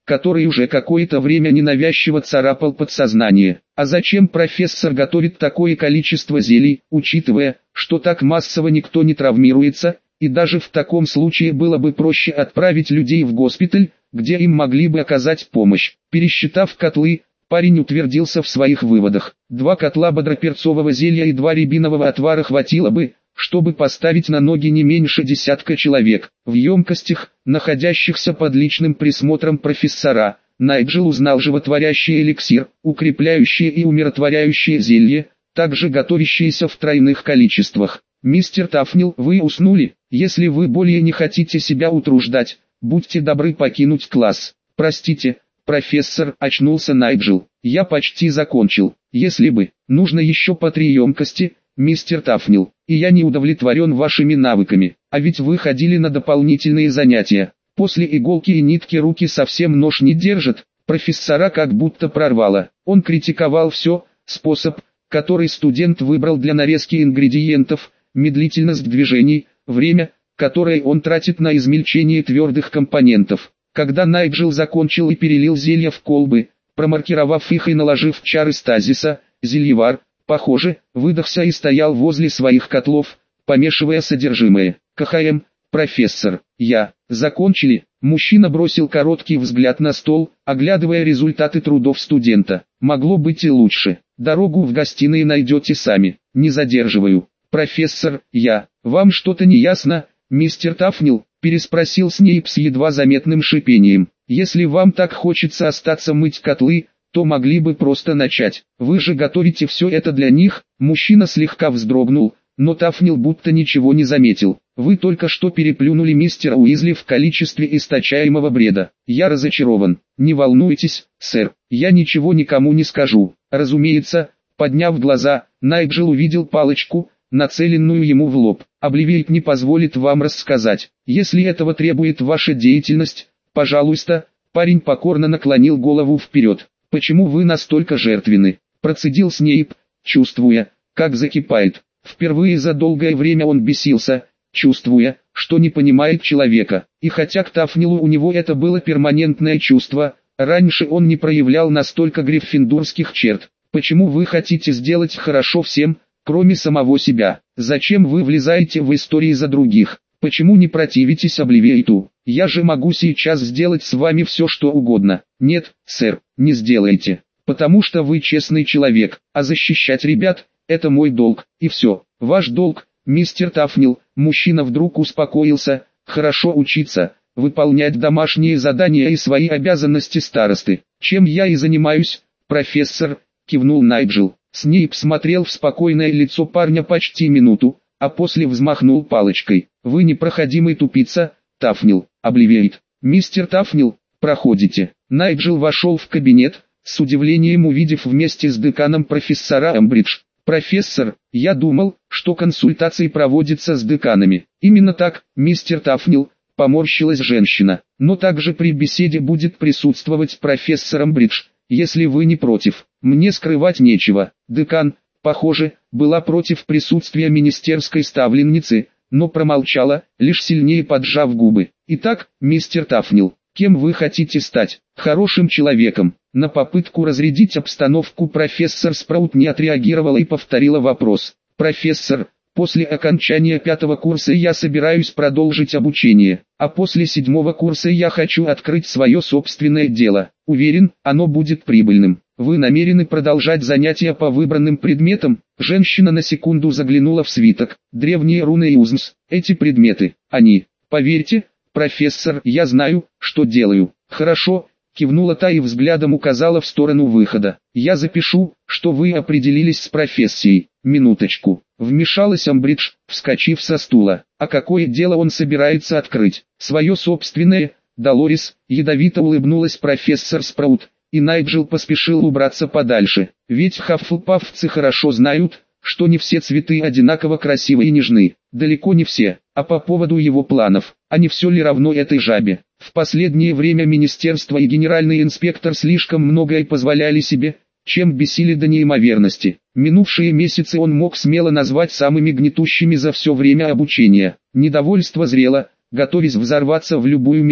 Speaker 1: который уже какое-то время ненавязчиво царапал подсознание. А зачем профессор готовит такое количество зелий, учитывая, что так массово никто не травмируется, и даже в таком случае было бы проще отправить людей в госпиталь, где им могли бы оказать помощь. Пересчитав котлы, парень утвердился в своих выводах. 2 котла бодроперцового зелья и 2 рябинового отвара хватило бы, чтобы поставить на ноги не меньше десятка человек. В емкостях, находящихся под личным присмотром профессора, Найджел узнал животворящий эликсир, укрепляющее и умиротворяющее зелье, также готовящиеся в тройных количествах. «Мистер Тафнил, вы уснули? Если вы более не хотите себя утруждать, будьте добры покинуть класс». «Простите, профессор», — очнулся Найджел. «Я почти закончил. Если бы, нужно еще по 3 емкости, мистер Тафнил, и я не удовлетворен вашими навыками, а ведь вы ходили на дополнительные занятия. После иголки и нитки руки совсем нож не держат». Профессора как будто прорвало. Он критиковал все: способ, который студент выбрал для нарезки ингредиентов, медлительность движений, время, которое он тратит на измельчение твердых компонентов. Когда Найджел закончил и перелил зелья в колбы, промаркировав их и наложив чары стазиса, зельевар, похоже, выдохся и стоял возле своих котлов, помешивая содержимое. «КХМ, профессор, закончили?» Мужчина бросил короткий взгляд на стол, оглядывая результаты трудов студента. «Могло быть и лучше. Дорогу в гостиные найдете сами, не задерживаю». «Профессор, вам что-то не ясно, мистер Тафнил?» — переспросил Снейп с едва заметным шипением. «Если вам так хочется остаться мыть котлы, то могли бы просто начать. Вы же готовите все это для них». Мужчина слегка вздрогнул, но Тафнил будто ничего не заметил. «Вы только что переплюнули мистера Уизли в количестве источаемого бреда. Я разочарован». «Не волнуйтесь, сэр, я ничего никому не скажу». Разумеется, подняв глаза, Найджел увидел палочку, нацеленную ему в лоб. «Обливиет не позволит вам рассказать. Если этого требует ваша деятельность, пожалуйста». Парень покорно наклонил голову вперед. «Почему вы настолько жертвенны?» — процедил Снейп, чувствуя, как закипает. Впервые за долгое время он бесился, чувствуя, что не понимает человека. И хотя к Тафнилу у него это было перманентное чувство, раньше он не проявлял настолько гриффиндорских черт. «Почему вы хотите сделать хорошо всем, кроме самого себя? Зачем вы влезаете в истории за других? Почему не противитесь Обливиейту? Я же могу сейчас сделать с вами все что угодно». «Нет, сэр, не сделайте. Потому что вы честный человек, а защищать ребят – это мой долг, и все. Ваш долг, мистер Тафнил». Мужчина вдруг успокоился. «Хорошо учиться, выполнять домашние задания и свои обязанности старосты. Чем я и занимаюсь, профессор», — кивнул Найджел. Снейп смотрел в спокойное лицо парня почти минуту, а после взмахнул палочкой. «Вы непроходимый тупица, Тафнил, Обливиейт». «Мистер Тафнил, проходите». Найджел вошел в кабинет, с удивлением увидев вместе с деканом профессора Эмбридж. «Профессор, я думал, что консультации проводятся с деканами». «Именно так, мистер Тафнил», — поморщилась женщина. «Но также при беседе будет присутствовать профессор Эмбридж, если вы не против». «Мне скрывать нечего». Декан, похоже, была против присутствия министерской ставленницы, но промолчала, лишь сильнее поджав губы. «Итак, мистер Тафнил, кем вы хотите стать?» «Хорошим человеком». На попытку разрядить обстановку профессор Спраут не отреагировала и повторила вопрос. «Профессор, после окончания 5-го курса я собираюсь продолжить обучение, а после 7-го курса я хочу открыть свое собственное дело. Уверен, оно будет прибыльным. Вы намерены продолжать занятия по выбранным предметам?» Женщина на секунду заглянула в свиток. «Древние руны и УЗМС. Эти предметы, они, поверьте, профессор, я знаю, что делаю». «Хорошо», — кивнула та и взглядом указала в сторону выхода. «Я запишу, что вы определились с профессией». «Минуточку», — вмешалась Эмбридж, вскочив со стула. «А какое дело он собирается открыть? Свое собственное?» «Долорес», — ядовито улыбнулась профессор Спраут, и Найджел поспешил убраться подальше. Ведь хаффлпафцы хорошо знают, что не все цветы одинаково красивы и нежны. Далеко не все. А по поводу его планов, а не все ли равно этой жабе? В последнее время министерство и генеральный инспектор слишком многое позволяли себе, чем бесили до неимоверности. Минувшие месяцы он мог смело назвать самыми гнетущими за все время обучения. Недовольство зрело, готовясь взорваться в любую минуту.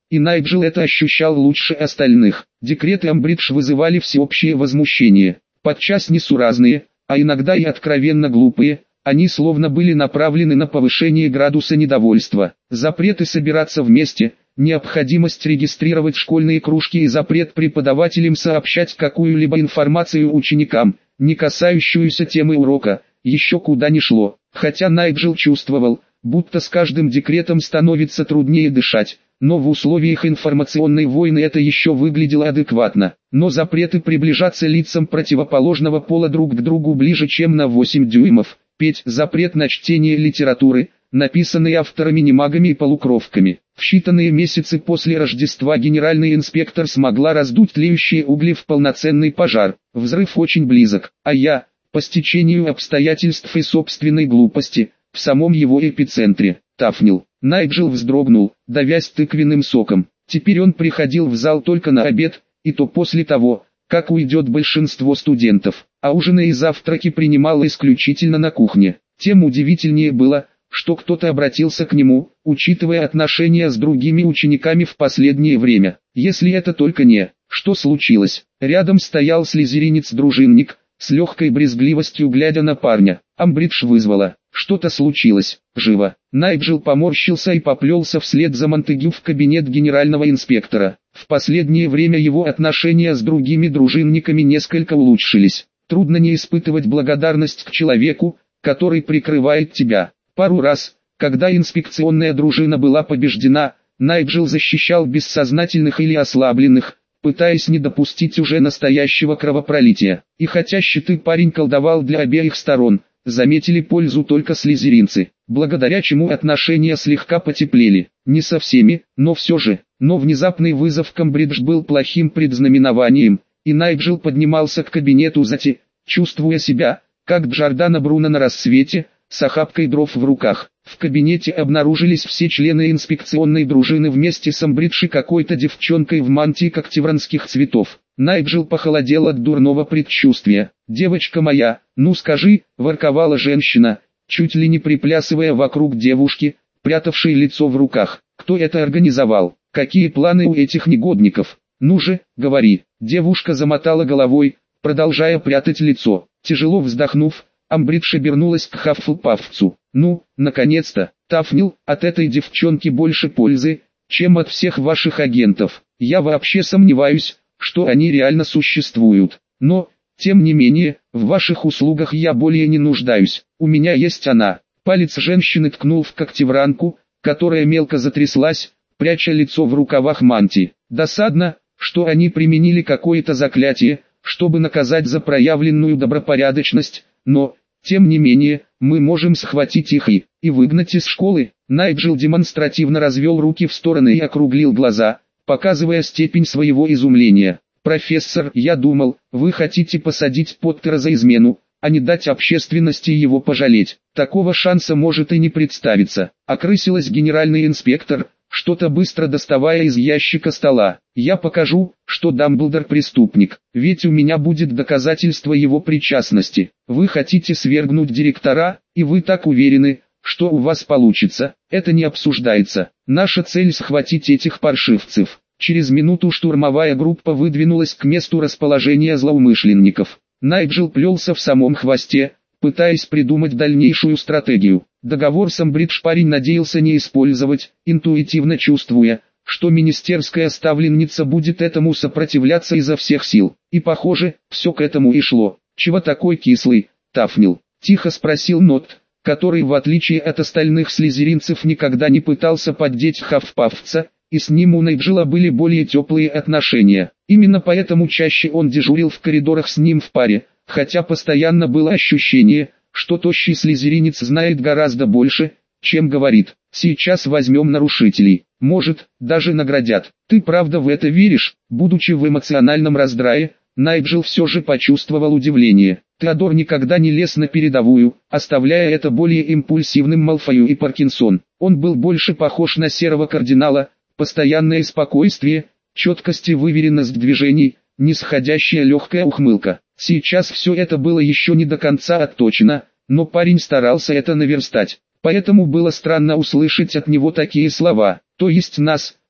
Speaker 1: и Найджел это ощущал лучше остальных. Декреты Амбридж вызывали всеобщее возмущение, подчас несуразные, а иногда и откровенно глупые. Они словно были направлены на повышение градуса недовольства. Запреты собираться вместе, необходимость регистрировать школьные кружки и запрет преподавателям сообщать какую-либо информацию ученикам, не касающуюся темы урока, еще куда ни шло. Хотя Найджел чувствовал, будто с каждым декретом становится труднее дышать, но в условиях информационной войны это еще выглядело адекватно. Но запреты приближаться лицам противоположного пола друг к другу ближе, чем на 8 дюймов. Запрет на чтение литературы, написанной авторами-немагами и полукровками. В считанные месяцы после Рождества генеральный инспектор смогла раздуть тлеющие угли в полноценный пожар. Взрыв очень близок, а я, по стечению обстоятельств и собственной глупости, в самом его эпицентре. Тафнил. Найджел вздрогнул, давясь тыквенным соком. Теперь он приходил в зал только на обед, и то после того, как уйдет большинство студентов, а ужины и завтраки принимал исключительно на кухне. Тем удивительнее было, что кто-то обратился к нему, учитывая отношения с другими учениками в последнее время. Если это только не, что случилось? Рядом стоял слизеринец-дружинник, с легкой брезгливостью глядя на парня. Амбридж вызвала. Что-то случилось. Живо. Найджел поморщился и поплелся вслед за Монтегю в кабинет генерального инспектора. В последнее время его отношения с другими дружинниками несколько улучшились. Трудно не испытывать благодарность к человеку, который прикрывает тебя. Пару раз, когда инспекционная дружина была побеждена, Найджел защищал бессознательных или ослабленных, пытаясь не допустить уже настоящего кровопролития. И хотя щиты парень колдовал для обеих сторон, заметили пользу только слизеринцы, благодаря чему отношения слегка потеплели. Не со всеми, но все же. Но внезапный вызов Камбридж был плохим предзнаменованием, и Найджел поднимался к кабинету Зати, чувствуя себя, как Джордано Бруно на рассвете, с охапкой дров в руках. В кабинете обнаружились все члены инспекционной дружины вместе с Амбридж и какой-то девчонкой в мантии когтевранских цветов. Найджел похолодел от дурного предчувствия. «Девочка моя, ну скажи», — ворковала женщина, чуть ли не приплясывая вокруг девушки, прятавшей лицо в руках. «Кто это организовал? Какие планы у этих негодников? Ну же, говори». Девушка замотала головой, продолжая прятать лицо. Тяжело вздохнув, Амбридж обернулась к Хаффлпаффцу. «Ну, наконец-то, Тафнил, от этой девчонки больше пользы, чем от всех ваших агентов. Я вообще сомневаюсь, что они реально существуют. Но, тем не менее, в ваших услугах я более не нуждаюсь. У меня есть она». Палец женщины ткнул в когтевранку, которая мелко затряслась, пряча лицо в рукавах мантии. «Досадно, что они применили какое-то заклятие, чтобы наказать за проявленную добропорядочность, но, тем не менее, мы можем схватить их и выгнать из школы». Найджел демонстративно развел руки в стороны и округлил глаза, показывая степень своего изумления. «Профессор, я думал, вы хотите посадить Поттера за измену, а не дать общественности его пожалеть. Такого шанса может и не представиться». Окрысилась генеральный инспектор, что-то быстро доставая из ящика стола. «Я покажу, что Дамблдор преступник, ведь у меня будет доказательство его причастности. Вы хотите свергнуть директора, и вы так уверены, что у вас получится. Это не обсуждается. Наша цель — схватить этих паршивцев». Через минуту штурмовая группа выдвинулась к месту расположения злоумышленников. Найджел плелся в самом хвосте, пытаясь придумать дальнейшую стратегию. Договор с Амбридж парень надеялся не использовать, интуитивно чувствуя, что министерская ставленница будет этому сопротивляться изо всех сил. И похоже, все к этому и шло. «Чего такой кислый, Тафнил?» — тихо спросил Нот, который в отличие от остальных слизеринцев никогда не пытался поддеть Хаффпаффца, и с ним у Найджела были более теплые отношения. Именно поэтому чаще он дежурил в коридорах с ним в паре, хотя постоянно было ощущение, что тощий слизеринец знает гораздо больше, чем говорит. «Сейчас возьмем нарушителей, может, даже наградят». «Ты правда в это веришь?» Будучи в эмоциональном раздрае, Найджел все же почувствовал удивление. Теодор никогда не лез на передовую, оставляя это более импульсивным Малфою и Паркинсон. Он был больше похож на серого кардинала, постоянное спокойствие, четкость и выверенность движений, нисходящая легкая ухмылка. Сейчас все это было еще не до конца отточено, но парень старался это наверстать. Поэтому было странно услышать от него такие слова. «То есть нас,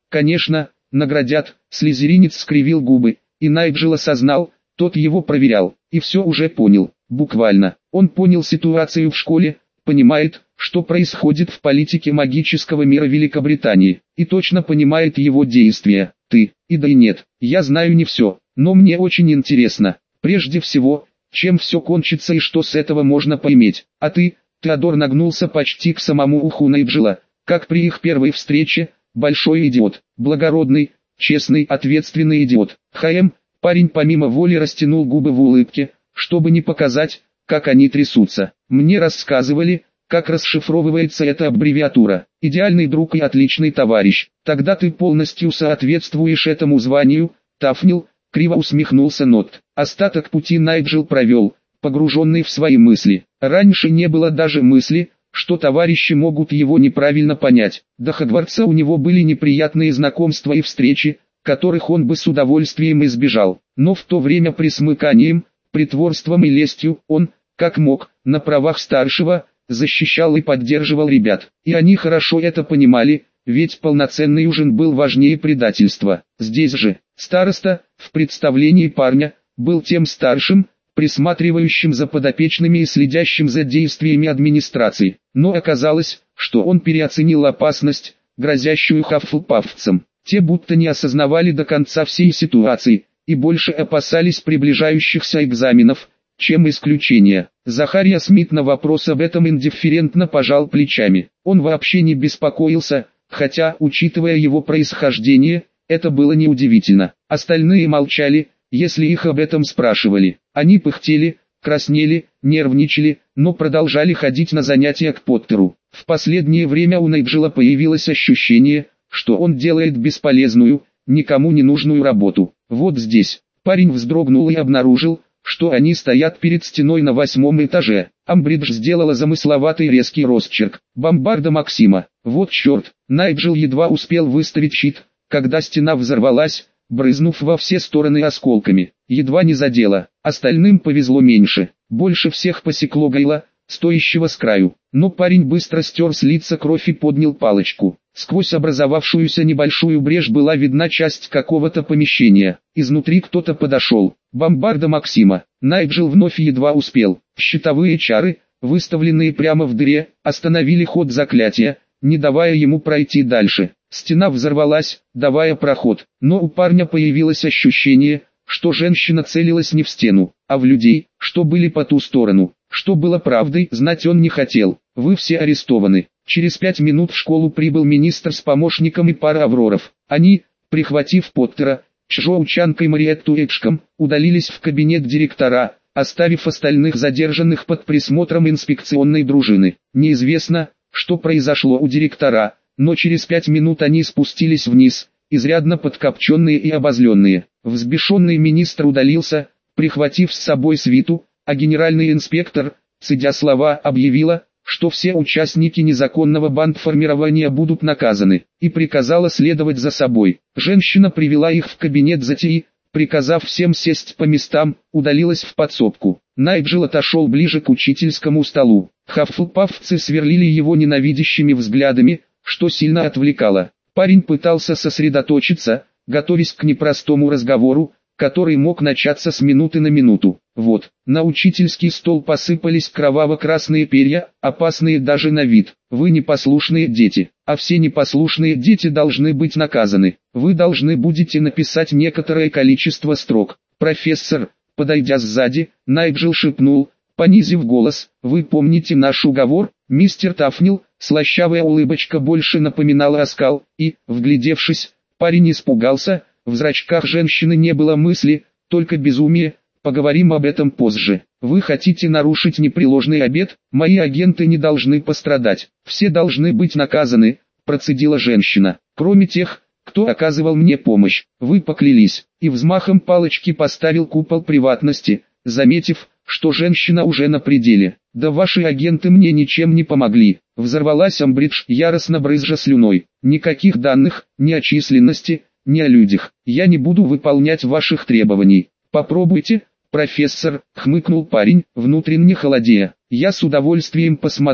Speaker 1: Конечно, наградят. Слизеринец скривил губы, и Найджел осознал, тот его проверял, и все уже понял, буквально. Он понял ситуацию в школе, понимает, что происходит в политике магического мира Великобритании, и точно понимает его действия. Ты, и да и нет, я знаю не все, но мне очень интересно, прежде всего, чем все кончится и что с этого можно поиметь. А ты, Теодор нагнулся почти к самому уху Найджела, как при их первой встрече, большой идиот, благородный, честный, ответственный идиот. Парень помимо воли растянул губы в улыбке, чтобы не показать, как они трясутся. Мне рассказывали, как расшифровывается эта аббревиатура. Идеальный друг и отличный товарищ. Тогда ты полностью соответствуешь этому званию, Тафнил, криво усмехнулся Нот. Остаток пути Найджел провел, погруженный в свои мысли. Раньше не было даже мысли, что товарищи могут его неправильно понять. До Хогвартса у него были неприятные знакомства и встречи, которых он бы с удовольствием избежал. Но в то время присмыканием, притворством и лестью он, как мог, на правах старшего, защищал и поддерживал ребят. И они хорошо это понимали, ведь полноценный ужин был важнее предательства. Здесь же, староста, в представлении парня, был тем старшим, присматривающим за подопечными и следящим за действиями администрации. Но оказалось, что он переоценил опасность, грозящую хаффлпаффцам. Те будто не осознавали до конца всей ситуации, и больше опасались приближающихся экзаменов, чем исключения. Захария Смит на вопрос об этом индифферентно пожал плечами. Он вообще не беспокоился, хотя, учитывая его происхождение, это было неудивительно. Остальные молчали, если их об этом спрашивали. Они пыхтели, краснели, нервничали, но продолжали ходить на занятия к Поттеру. В последнее время у Найджела появилось ощущение, что он делает бесполезную, никому не нужную работу. Вот здесь. Парень вздрогнул и обнаружил, что они стоят перед стеной на 8-м этаже. Амбридж сделала замысловатый резкий росчерк. Бомбарда Максима. Вот черт. Найджел едва успел выставить щит, когда стена взорвалась, брызнув во все стороны осколками. Едва не задела. Остальным повезло меньше. Больше всех посекло Гайла, стоящего с краю. Но парень быстро стер с лица кровь и поднял палочку. Сквозь образовавшуюся небольшую брешь была видна часть какого-то помещения. Изнутри кто-то подошел. Бомбарда Максима. Найджел вновь едва успел. Щитовые чары, выставленные прямо в дыре, остановили ход заклятия, не давая ему пройти дальше. Стена взорвалась, давая проход. Но у парня появилось ощущение, что женщина целилась не в стену, а в людей, что были по ту сторону. Что было правдой, знать он не хотел. Вы все арестованы. Через 5 минут в школу прибыл министр с помощником и пара авроров. Они, прихватив Поттера, Чжоучанка и Мариетту Экшком, удалились в кабинет директора, оставив остальных задержанных под присмотром инспекционной дружины. Неизвестно, что произошло у директора, но через 5 минут они спустились вниз, изрядно подкопченные и обозленные. Взбешенный министр удалился, прихватив с собой свиту, а генеральный инспектор, цедя слова, объявила, что все участники незаконного бандформирования будут наказаны, и приказала следовать за собой. Женщина привела их в кабинет затеи, приказав всем сесть по местам, удалилась в подсобку. Найджел отошел ближе к учительскому столу. Хаффлпаффцы сверлили его ненавидящими взглядами, что сильно отвлекало. Парень пытался сосредоточиться, готовясь к непростому разговору, который мог начаться с минуты на минуту. Вот, на учительский стол посыпались кроваво-красные перья, опасные даже на вид. Вы непослушные дети, а все непослушные дети должны быть наказаны. Вы должны будете написать некоторое количество строк. Профессор, подойдя сзади, Найджел шепнул, понизив голос, вы помните наш уговор, мистер Тафнил? Слащавая улыбочка больше напоминала оскал, и, вглядевшись, парень испугался. В зрачках женщины не было мысли, только безумие. Поговорим об этом позже. Вы хотите нарушить непреложный обет? Мои агенты не должны пострадать. Все должны быть наказаны, процедила женщина. Кроме тех, кто оказывал мне помощь. Вы поклялись. И взмахом палочки поставил купол приватности, заметив, что женщина уже на пределе. Да ваши агенты мне ничем не помогли. Взорвалась Амбридж, яростно брызжа слюной. Никаких данных, ни о численности, ни о людях. Я не буду выполнять ваших требований. Попробуйте, профессор, хмыкнул парень, внутренне холодея. Я с удовольствием посмотрю,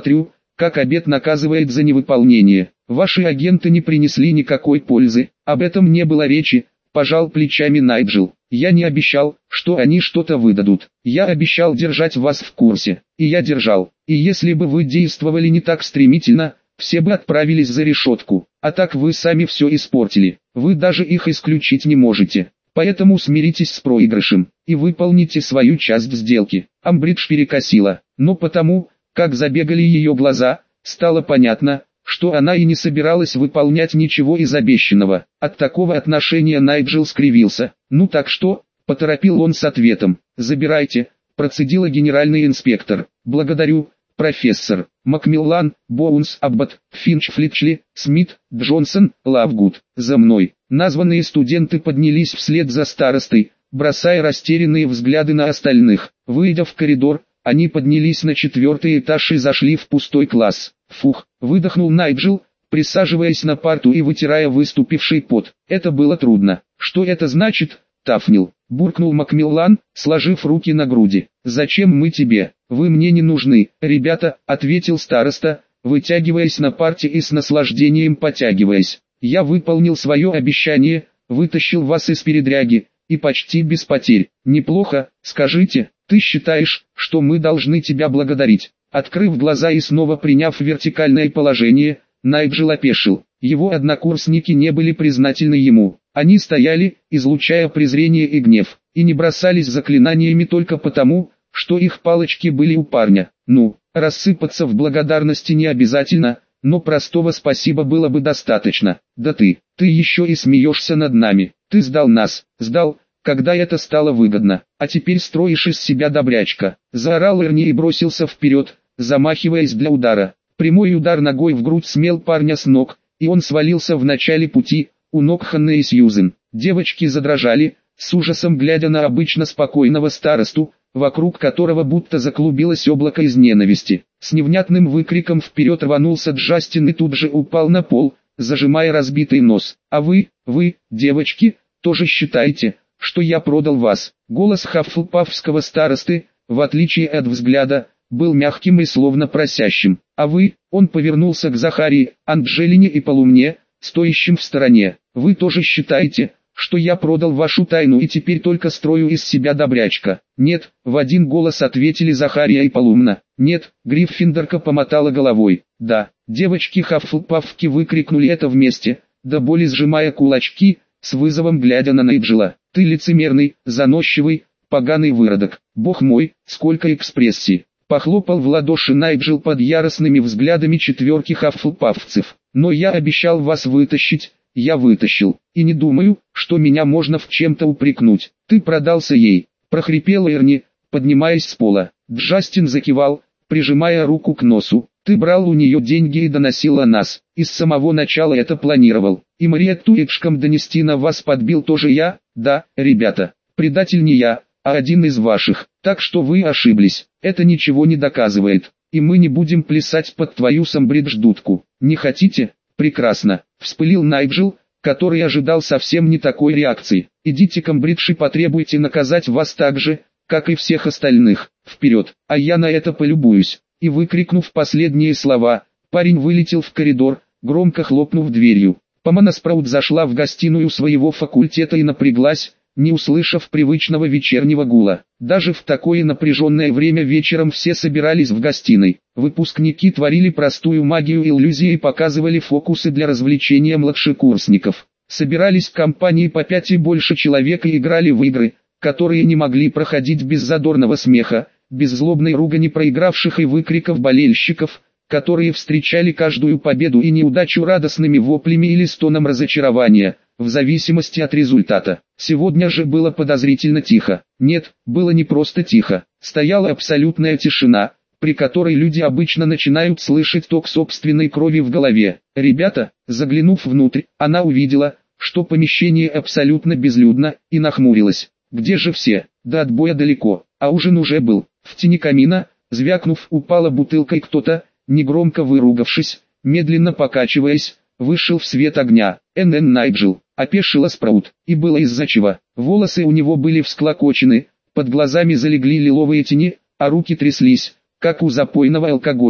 Speaker 1: как обет наказывает за невыполнение. Ваши агенты не принесли никакой пользы, об этом не было речи, пожал плечами Найджел. Я не обещал, что они что-то выдадут. Я обещал держать вас в курсе, и я держал. И если бы вы действовали не так стремительно, все бы отправились за решетку. А так вы сами все испортили. Вы даже их исключить не можете. Поэтому смиритесь с проигрышем и выполните свою часть сделки. Амбридж перекосила, но потому, как забегали ее глаза, стало понятно, что она и не собиралась выполнять ничего из обещанного. От такого отношения Найджел скривился. «Ну так что?» – поторопил он с ответом. «Забирайте», – процедила генеральный инспектор. «Благодарю, профессор». Макмиллан, Боунс, Аббот, Финч, Флитчли, Смит, Джонсон, Лавгуд. «За мной». Названные студенты поднялись вслед за старостой, бросая растерянные взгляды на остальных. Выйдя в коридор, они поднялись на 4-й этаж и зашли в пустой класс. «Фух», — выдохнул Найджел, присаживаясь на парту и вытирая выступивший пот. «Это было трудно». «Что это значит, Тафнил?» — буркнул Макмиллан, сложив руки на груди. «Зачем мы тебе? Вы мне не нужны, ребята», — ответил староста, вытягиваясь на парте и с наслаждением потягиваясь. «Я выполнил свое обещание, вытащил вас из передряги, и почти без потерь. Неплохо, скажите, ты считаешь, что мы должны тебя благодарить?» Открыв глаза и снова приняв вертикальное положение, Найджел опешил. Его однокурсники не были признательны ему. Они стояли, излучая презрение и гнев, и не бросались заклинаниями только потому, что их палочки были у парня. Ну, рассыпаться в благодарности не обязательно, но простого спасибо было бы достаточно. «Да ты еще и смеешься над нами. Ты сдал нас, сдал, когда это стало выгодно, а теперь строишь из себя добрячка», — заорал Эрни и бросился вперед, замахиваясь для удара. Прямой удар ногой в грудь смел парня с ног, и он свалился в начале пути, у ног Ханны и Сьюзен. Девочки задрожали, с ужасом глядя на обычно спокойного старосту, вокруг которого будто заклубилось облако из ненависти. С невнятным выкриком вперед рванулся Джастин и тут же упал на пол, зажимая разбитый нос. «А вы, девочки, тоже считаете, что я продал вас?» Голос хаффлпафского старосты, в отличие от взгляда, был мягким и словно просящим. «А вы?» — он повернулся к Захарии, Анджелине и Полумне, стоящим в стороне. «Вы тоже считаете, что я продал вашу тайну и теперь только строю из себя добрячка?» «Нет», — в один голос ответили Захария и Полумна. «Нет», — Гриффиндорка помотала головой. «Да». Девочки Хаффлпафки выкрикнули это вместе, до боли сжимая кулачки, с вызовом глядя на Найджела. «Ты лицемерный, заносчивый, поганый выродок. Бог мой, сколько экспрессии!» Похлопал в ладоши Найджел под яростными взглядами четверки хаффлпафцев. «Но я обещал вас вытащить, я вытащил, и не думаю, что меня можно в чем-то упрекнуть. Ты продался ей», — прохрипел Эрни, поднимаясь с пола. Джастин закивал, прижимая руку к носу. «Ты брал у нее деньги и доносил о нас, и с самого начала это планировал. И Мариетту Эджком донести на вас подбил тоже я, да, ребята, предатель не я, а один из ваших, так что вы ошиблись, это ничего не доказывает, и мы не будем плясать под твою Самбридж-дудку. Не хотите? Прекрасно», — вспылил Найджел, который ожидал совсем не такой реакции. «Идите к Амбридж и потребуйте наказать вас так же, как и всех остальных. Вперед, а я на это полюбуюсь». И выкрикнув последние слова, парень вылетел в коридор, громко хлопнув дверью. Помана Спраут зашла в гостиную своего факультета и напряглась, не услышав привычного вечернего гула. Даже в такое напряженное время вечером все собирались в гостиной. Выпускники творили простую магию иллюзии и показывали фокусы для развлечения младшекурсников. Собирались в компании по 5 и больше человек и играли в игры, которые не могли проходить без задорного смеха, без злобной ругани проигравших и выкриков болельщиков, которые встречали каждую победу и неудачу радостными воплями или стоном разочарования, в зависимости от результата. Сегодня же было подозрительно тихо. Нет, было не просто тихо. Стояла абсолютная тишина, при которой люди обычно начинают слышать ток собственной крови в голове. «Ребята», заглянув внутрь, она увидела, что помещение абсолютно безлюдно, и нахмурилась. «Где же все? До отбоя далеко, а ужин уже был». В тени камина, звякнув, упала бутылкой кто-то, негромко выругавшись, медленно покачиваясь, вышел в свет огня. «НН Найджел», опешила Спраут, и было из-за чего. Волосы у него были всклокочены, под глазами залегли лиловые тени, а руки тряслись, как у запойного алкоголика.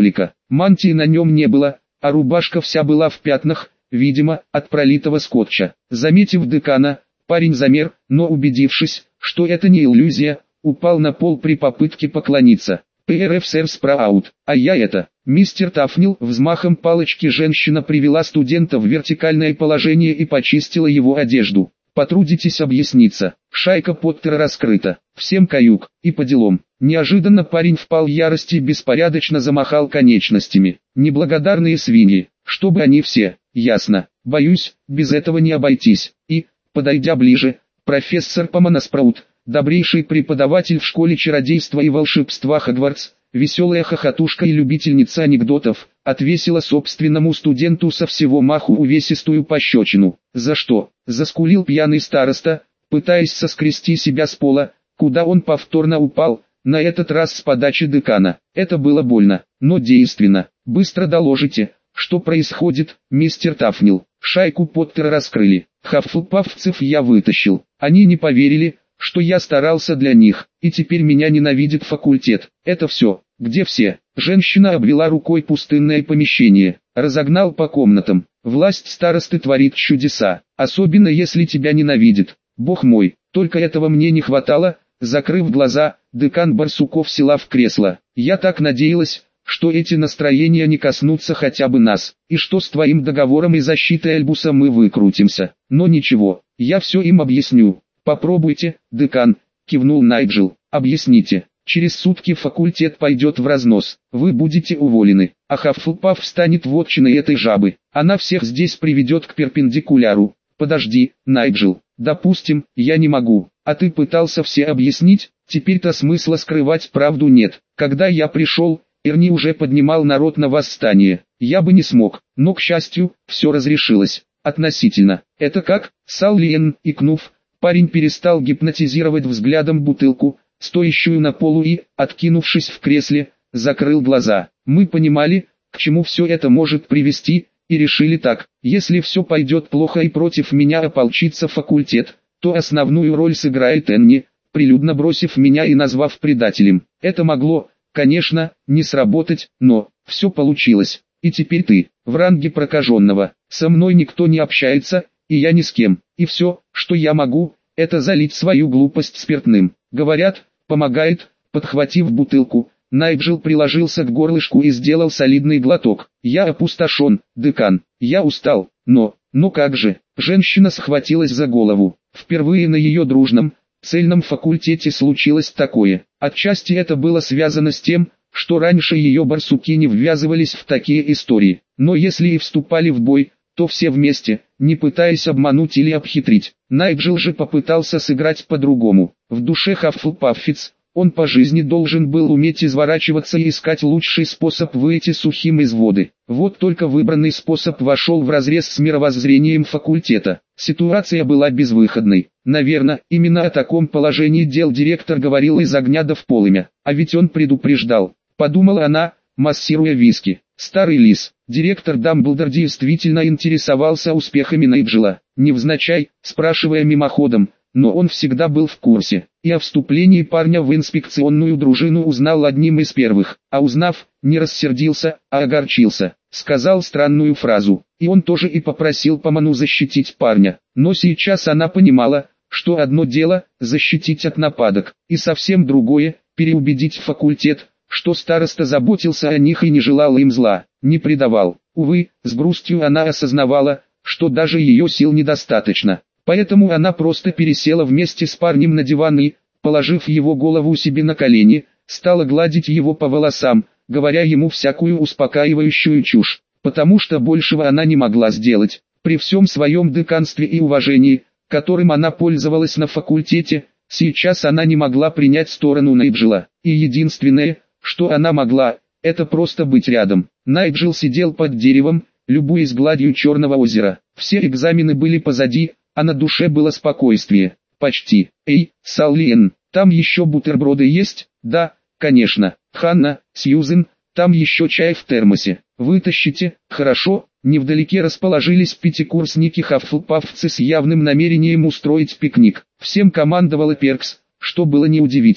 Speaker 1: Мантии на нем не было, а рубашка вся была в пятнах, видимо, от пролитого скотча. Заметив декана, парень замер, но убедившись, что это не иллюзия, упал на пол при попытке поклониться. «ПРФ сэр Спраут, а я это...» Мистер Тафнил, взмахом палочки женщина привела студента в вертикальное положение и почистила его одежду. «Потрудитесь объясниться. Шайка Поттера раскрыта. Всем каюк, и по делам». Неожиданно парень впал в ярость и беспорядочно замахал конечностями. «Неблагодарные свиньи, чтобы они все, ясно. Боюсь, без этого не обойтись». И, подойдя ближе, профессор Помона Спраут, добрейший преподаватель в школе чародейства и волшебства Хогвартс, веселая хохотушка и любительница анекдотов, отвесила собственному студенту со всего маху увесистую пощечину. «За что?» — заскулил пьяный староста, пытаясь соскрести себя с пола, куда он повторно упал, на этот раз с подачи декана. Это было больно, но действенно. «Быстро доложите, что происходит, мистер Тафнил». «Шайку Поттера раскрыли. Хаффлпафцев я вытащил. Они не поверили, что я старался для них, и теперь меня ненавидит факультет. Это все. Где все?» Женщина обвела рукой пустынное помещение. «Разогнал по комнатам. Власть старосты творит чудеса, особенно если тебя ненавидит. Бог мой, только этого мне не хватало». Закрыв глаза, декан Барсуков села в кресло. «Я так надеялась, что эти настроения не коснутся хотя бы нас, и что с твоим договором и защитой Альбуса мы выкрутимся. Но ничего, я все им объясню». «Попробуйте, декан», — кивнул Найджел. «Объясните. Через сутки факультет пойдет в разнос. Вы будете уволены, а Хаффлпаф станет вотчиной этой жабы. Она всех здесь приведет к перпендикуляру». «Подожди, Найджел. Допустим, я не могу. А ты пытался все объяснить, теперь-то смысла скрывать правду нет. Когда я пришел, Эрни уже поднимал народ на восстание. Я бы не смог, но, к счастью, все разрешилось. Относительно. Это как?» Саллиен, икнув, парень перестал гипнотизировать взглядом бутылку, стоящую на полу и, откинувшись в кресле, закрыл глаза. «Мы понимали, к чему все это может привести, и решили так: если все пойдет плохо и против меня ополчится факультет, то основную роль сыграет Энни, прилюдно бросив меня и назвав предателем. Это могло, конечно, не сработать, но все получилось. И теперь ты, в ранге прокаженного, со мной никто не общается, и я ни с кем. И все, что я могу, это залить свою глупость спиртным. Говорят, помогает». Подхватив бутылку, Найджел приложился к горлышку и сделал солидный глоток. «Я опустошен, декан. Я устал, но как же?» Женщина схватилась за голову. Впервые на ее дружном, цельном факультете случилось такое. Отчасти это было связано с тем, что раньше ее барсуки не ввязывались в такие истории. Но если и вступали в бой, то все вместе, не пытаясь обмануть или обхитрить. Найджел же попытался сыграть по-другому. В душе Хаффлпаффиц, он по жизни должен был уметь изворачиваться и искать лучший способ выйти сухим из воды. Вот только выбранный способ вошел вразрез с мировоззрением факультета. Ситуация была безвыходной. Наверное, именно о таком положении дел директор говорил из огня до в полымя. А ведь он предупреждал, подумала она, массируя виски. Старый лис. Директор Дамблдор действительно интересовался успехами Найджела, невзначай, спрашивая мимоходом, но он всегда был в курсе, и о вступлении парня в инспекционную дружину узнал одним из первых, а узнав, не рассердился, а огорчился, сказал странную фразу, и он тоже и попросил Помону защитить парня, но сейчас она понимала, что одно дело – защитить от нападок, и совсем другое – переубедить факультет, что староста заботился о них и не желал им зла, не предавал. Увы, с грустью она осознавала, что даже ее сил недостаточно. Поэтому она просто пересела вместе с парнем на диван и, положив его голову себе на колени, стала гладить его по волосам, говоря ему всякую успокаивающую чушь, потому что большего она не могла сделать. При всем своем деканстве и уважении, которым она пользовалась на факультете, сейчас она не могла принять сторону Найджела, и единственное, что она могла, это просто быть рядом. Найджел сидел под деревом, любуясь гладью Черного озера. Все экзамены были позади, а на душе было спокойствие. Почти. «Эй, Саллиен, там еще бутерброды есть?» «Да, конечно. Ханна, Сьюзен, там еще чай в термосе. Вытащите?» «Хорошо». Невдалеке расположились пятикурсники Хаффлпаффцы с явным намерением устроить пикник. Всем командовала Перкс, что было неудивительно.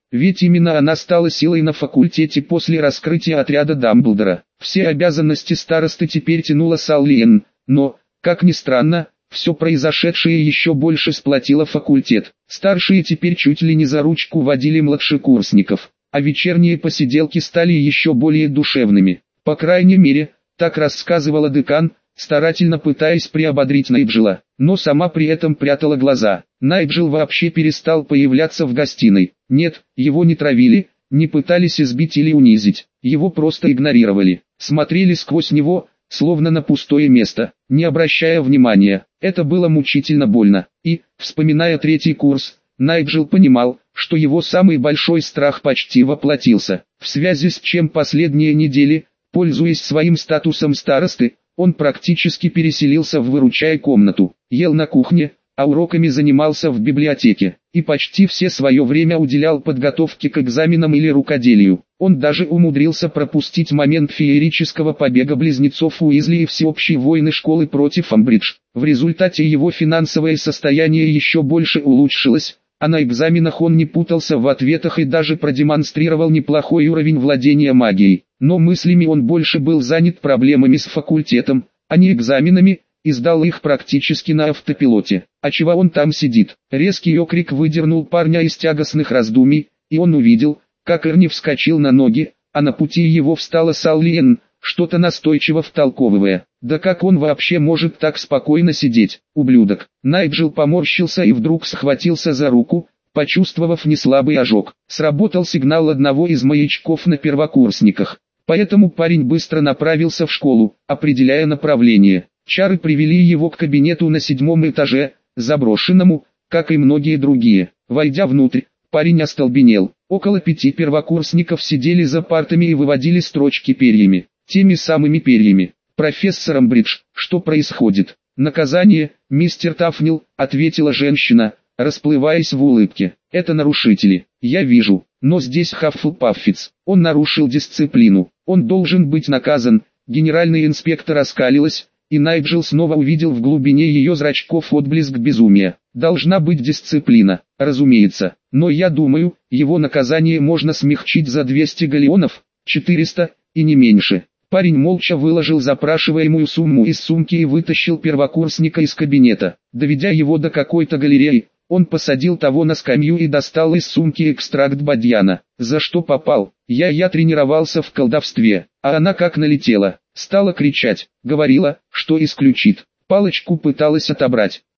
Speaker 1: ведь именно она стала силой на факультете после раскрытия отряда Дамблдора. Все обязанности старосты теперь тянула Саллиен, но, как ни странно, все произошедшее еще больше сплотило факультет. Старшие теперь чуть ли не за ручку водили младшекурсников, а вечерние посиделки стали еще более душевными. По крайней мере, так рассказывала декан, старательно пытаясь приободрить Найджела, но сама при этом прятала глаза. Найджел вообще перестал появляться в гостиной. Нет, его не травили, не пытались избить или унизить, его просто игнорировали, смотрели сквозь него, словно на пустое место, не обращая внимания. Это было мучительно больно. И, вспоминая третий курс, Найджел понимал, что его самый большой страх почти воплотился, в связи с чем последние недели, пользуясь своим статусом старосты, он практически переселился в выручай комнату, ел на кухне, а уроками занимался в библиотеке, и почти все свое время уделял подготовке к экзаменам или рукоделию. Он даже умудрился пропустить момент феерического побега близнецов Уизли и всеобщей войны школы против Амбридж. В результате его финансовое состояние еще больше улучшилось, а на экзаменах он не путался в ответах и даже продемонстрировал неплохой уровень владения магией. Но мыслями он больше был занят проблемами с факультетом, а не экзаменами, и сдал их практически на автопилоте. А чего он там сидит? Резкий окрик выдернул парня из тягостных раздумий, и он увидел, как Эрни вскочил на ноги, а на пути его встала Саллиен, что-то настойчиво втолковывая. Да как он вообще может так спокойно сидеть, ублюдок? Найджел поморщился и вдруг схватился за руку, почувствовав неслабый ожог. Сработал сигнал одного из маячков на первокурсниках. Поэтому парень быстро направился в школу, определяя направление. Чары привели его к кабинету на 7-м этаже, заброшенному, как и многие другие. Войдя внутрь, парень остолбенел. Около 5 первокурсников сидели за партами и выводили строчки перьями. Теми самыми перьями. «Профессор Амбридж, что происходит?» «Наказание, мистер Тафнил», — ответила женщина, расплываясь в улыбке. «Это нарушители, я вижу, но здесь Хаффлпаффиц. Он нарушил дисциплину, он должен быть наказан». Генеральный инспектор оскалилась, и Найджел снова увидел в глубине ее зрачков отблеск безумия. Должна быть дисциплина, разумеется, но я думаю, его наказание можно смягчить за 200 галлеонов, 400, и не меньше. Парень молча выложил запрашиваемую сумму из сумки и вытащил первокурсника из кабинета. Доведя его до какой-то галереи, он посадил того на скамью и достал из сумки экстракт бадьяна. За что попал? Я тренировался в колдовстве, а она как налетела. Стала кричать, говорила, что исключит. Палочку пыталась отобрать.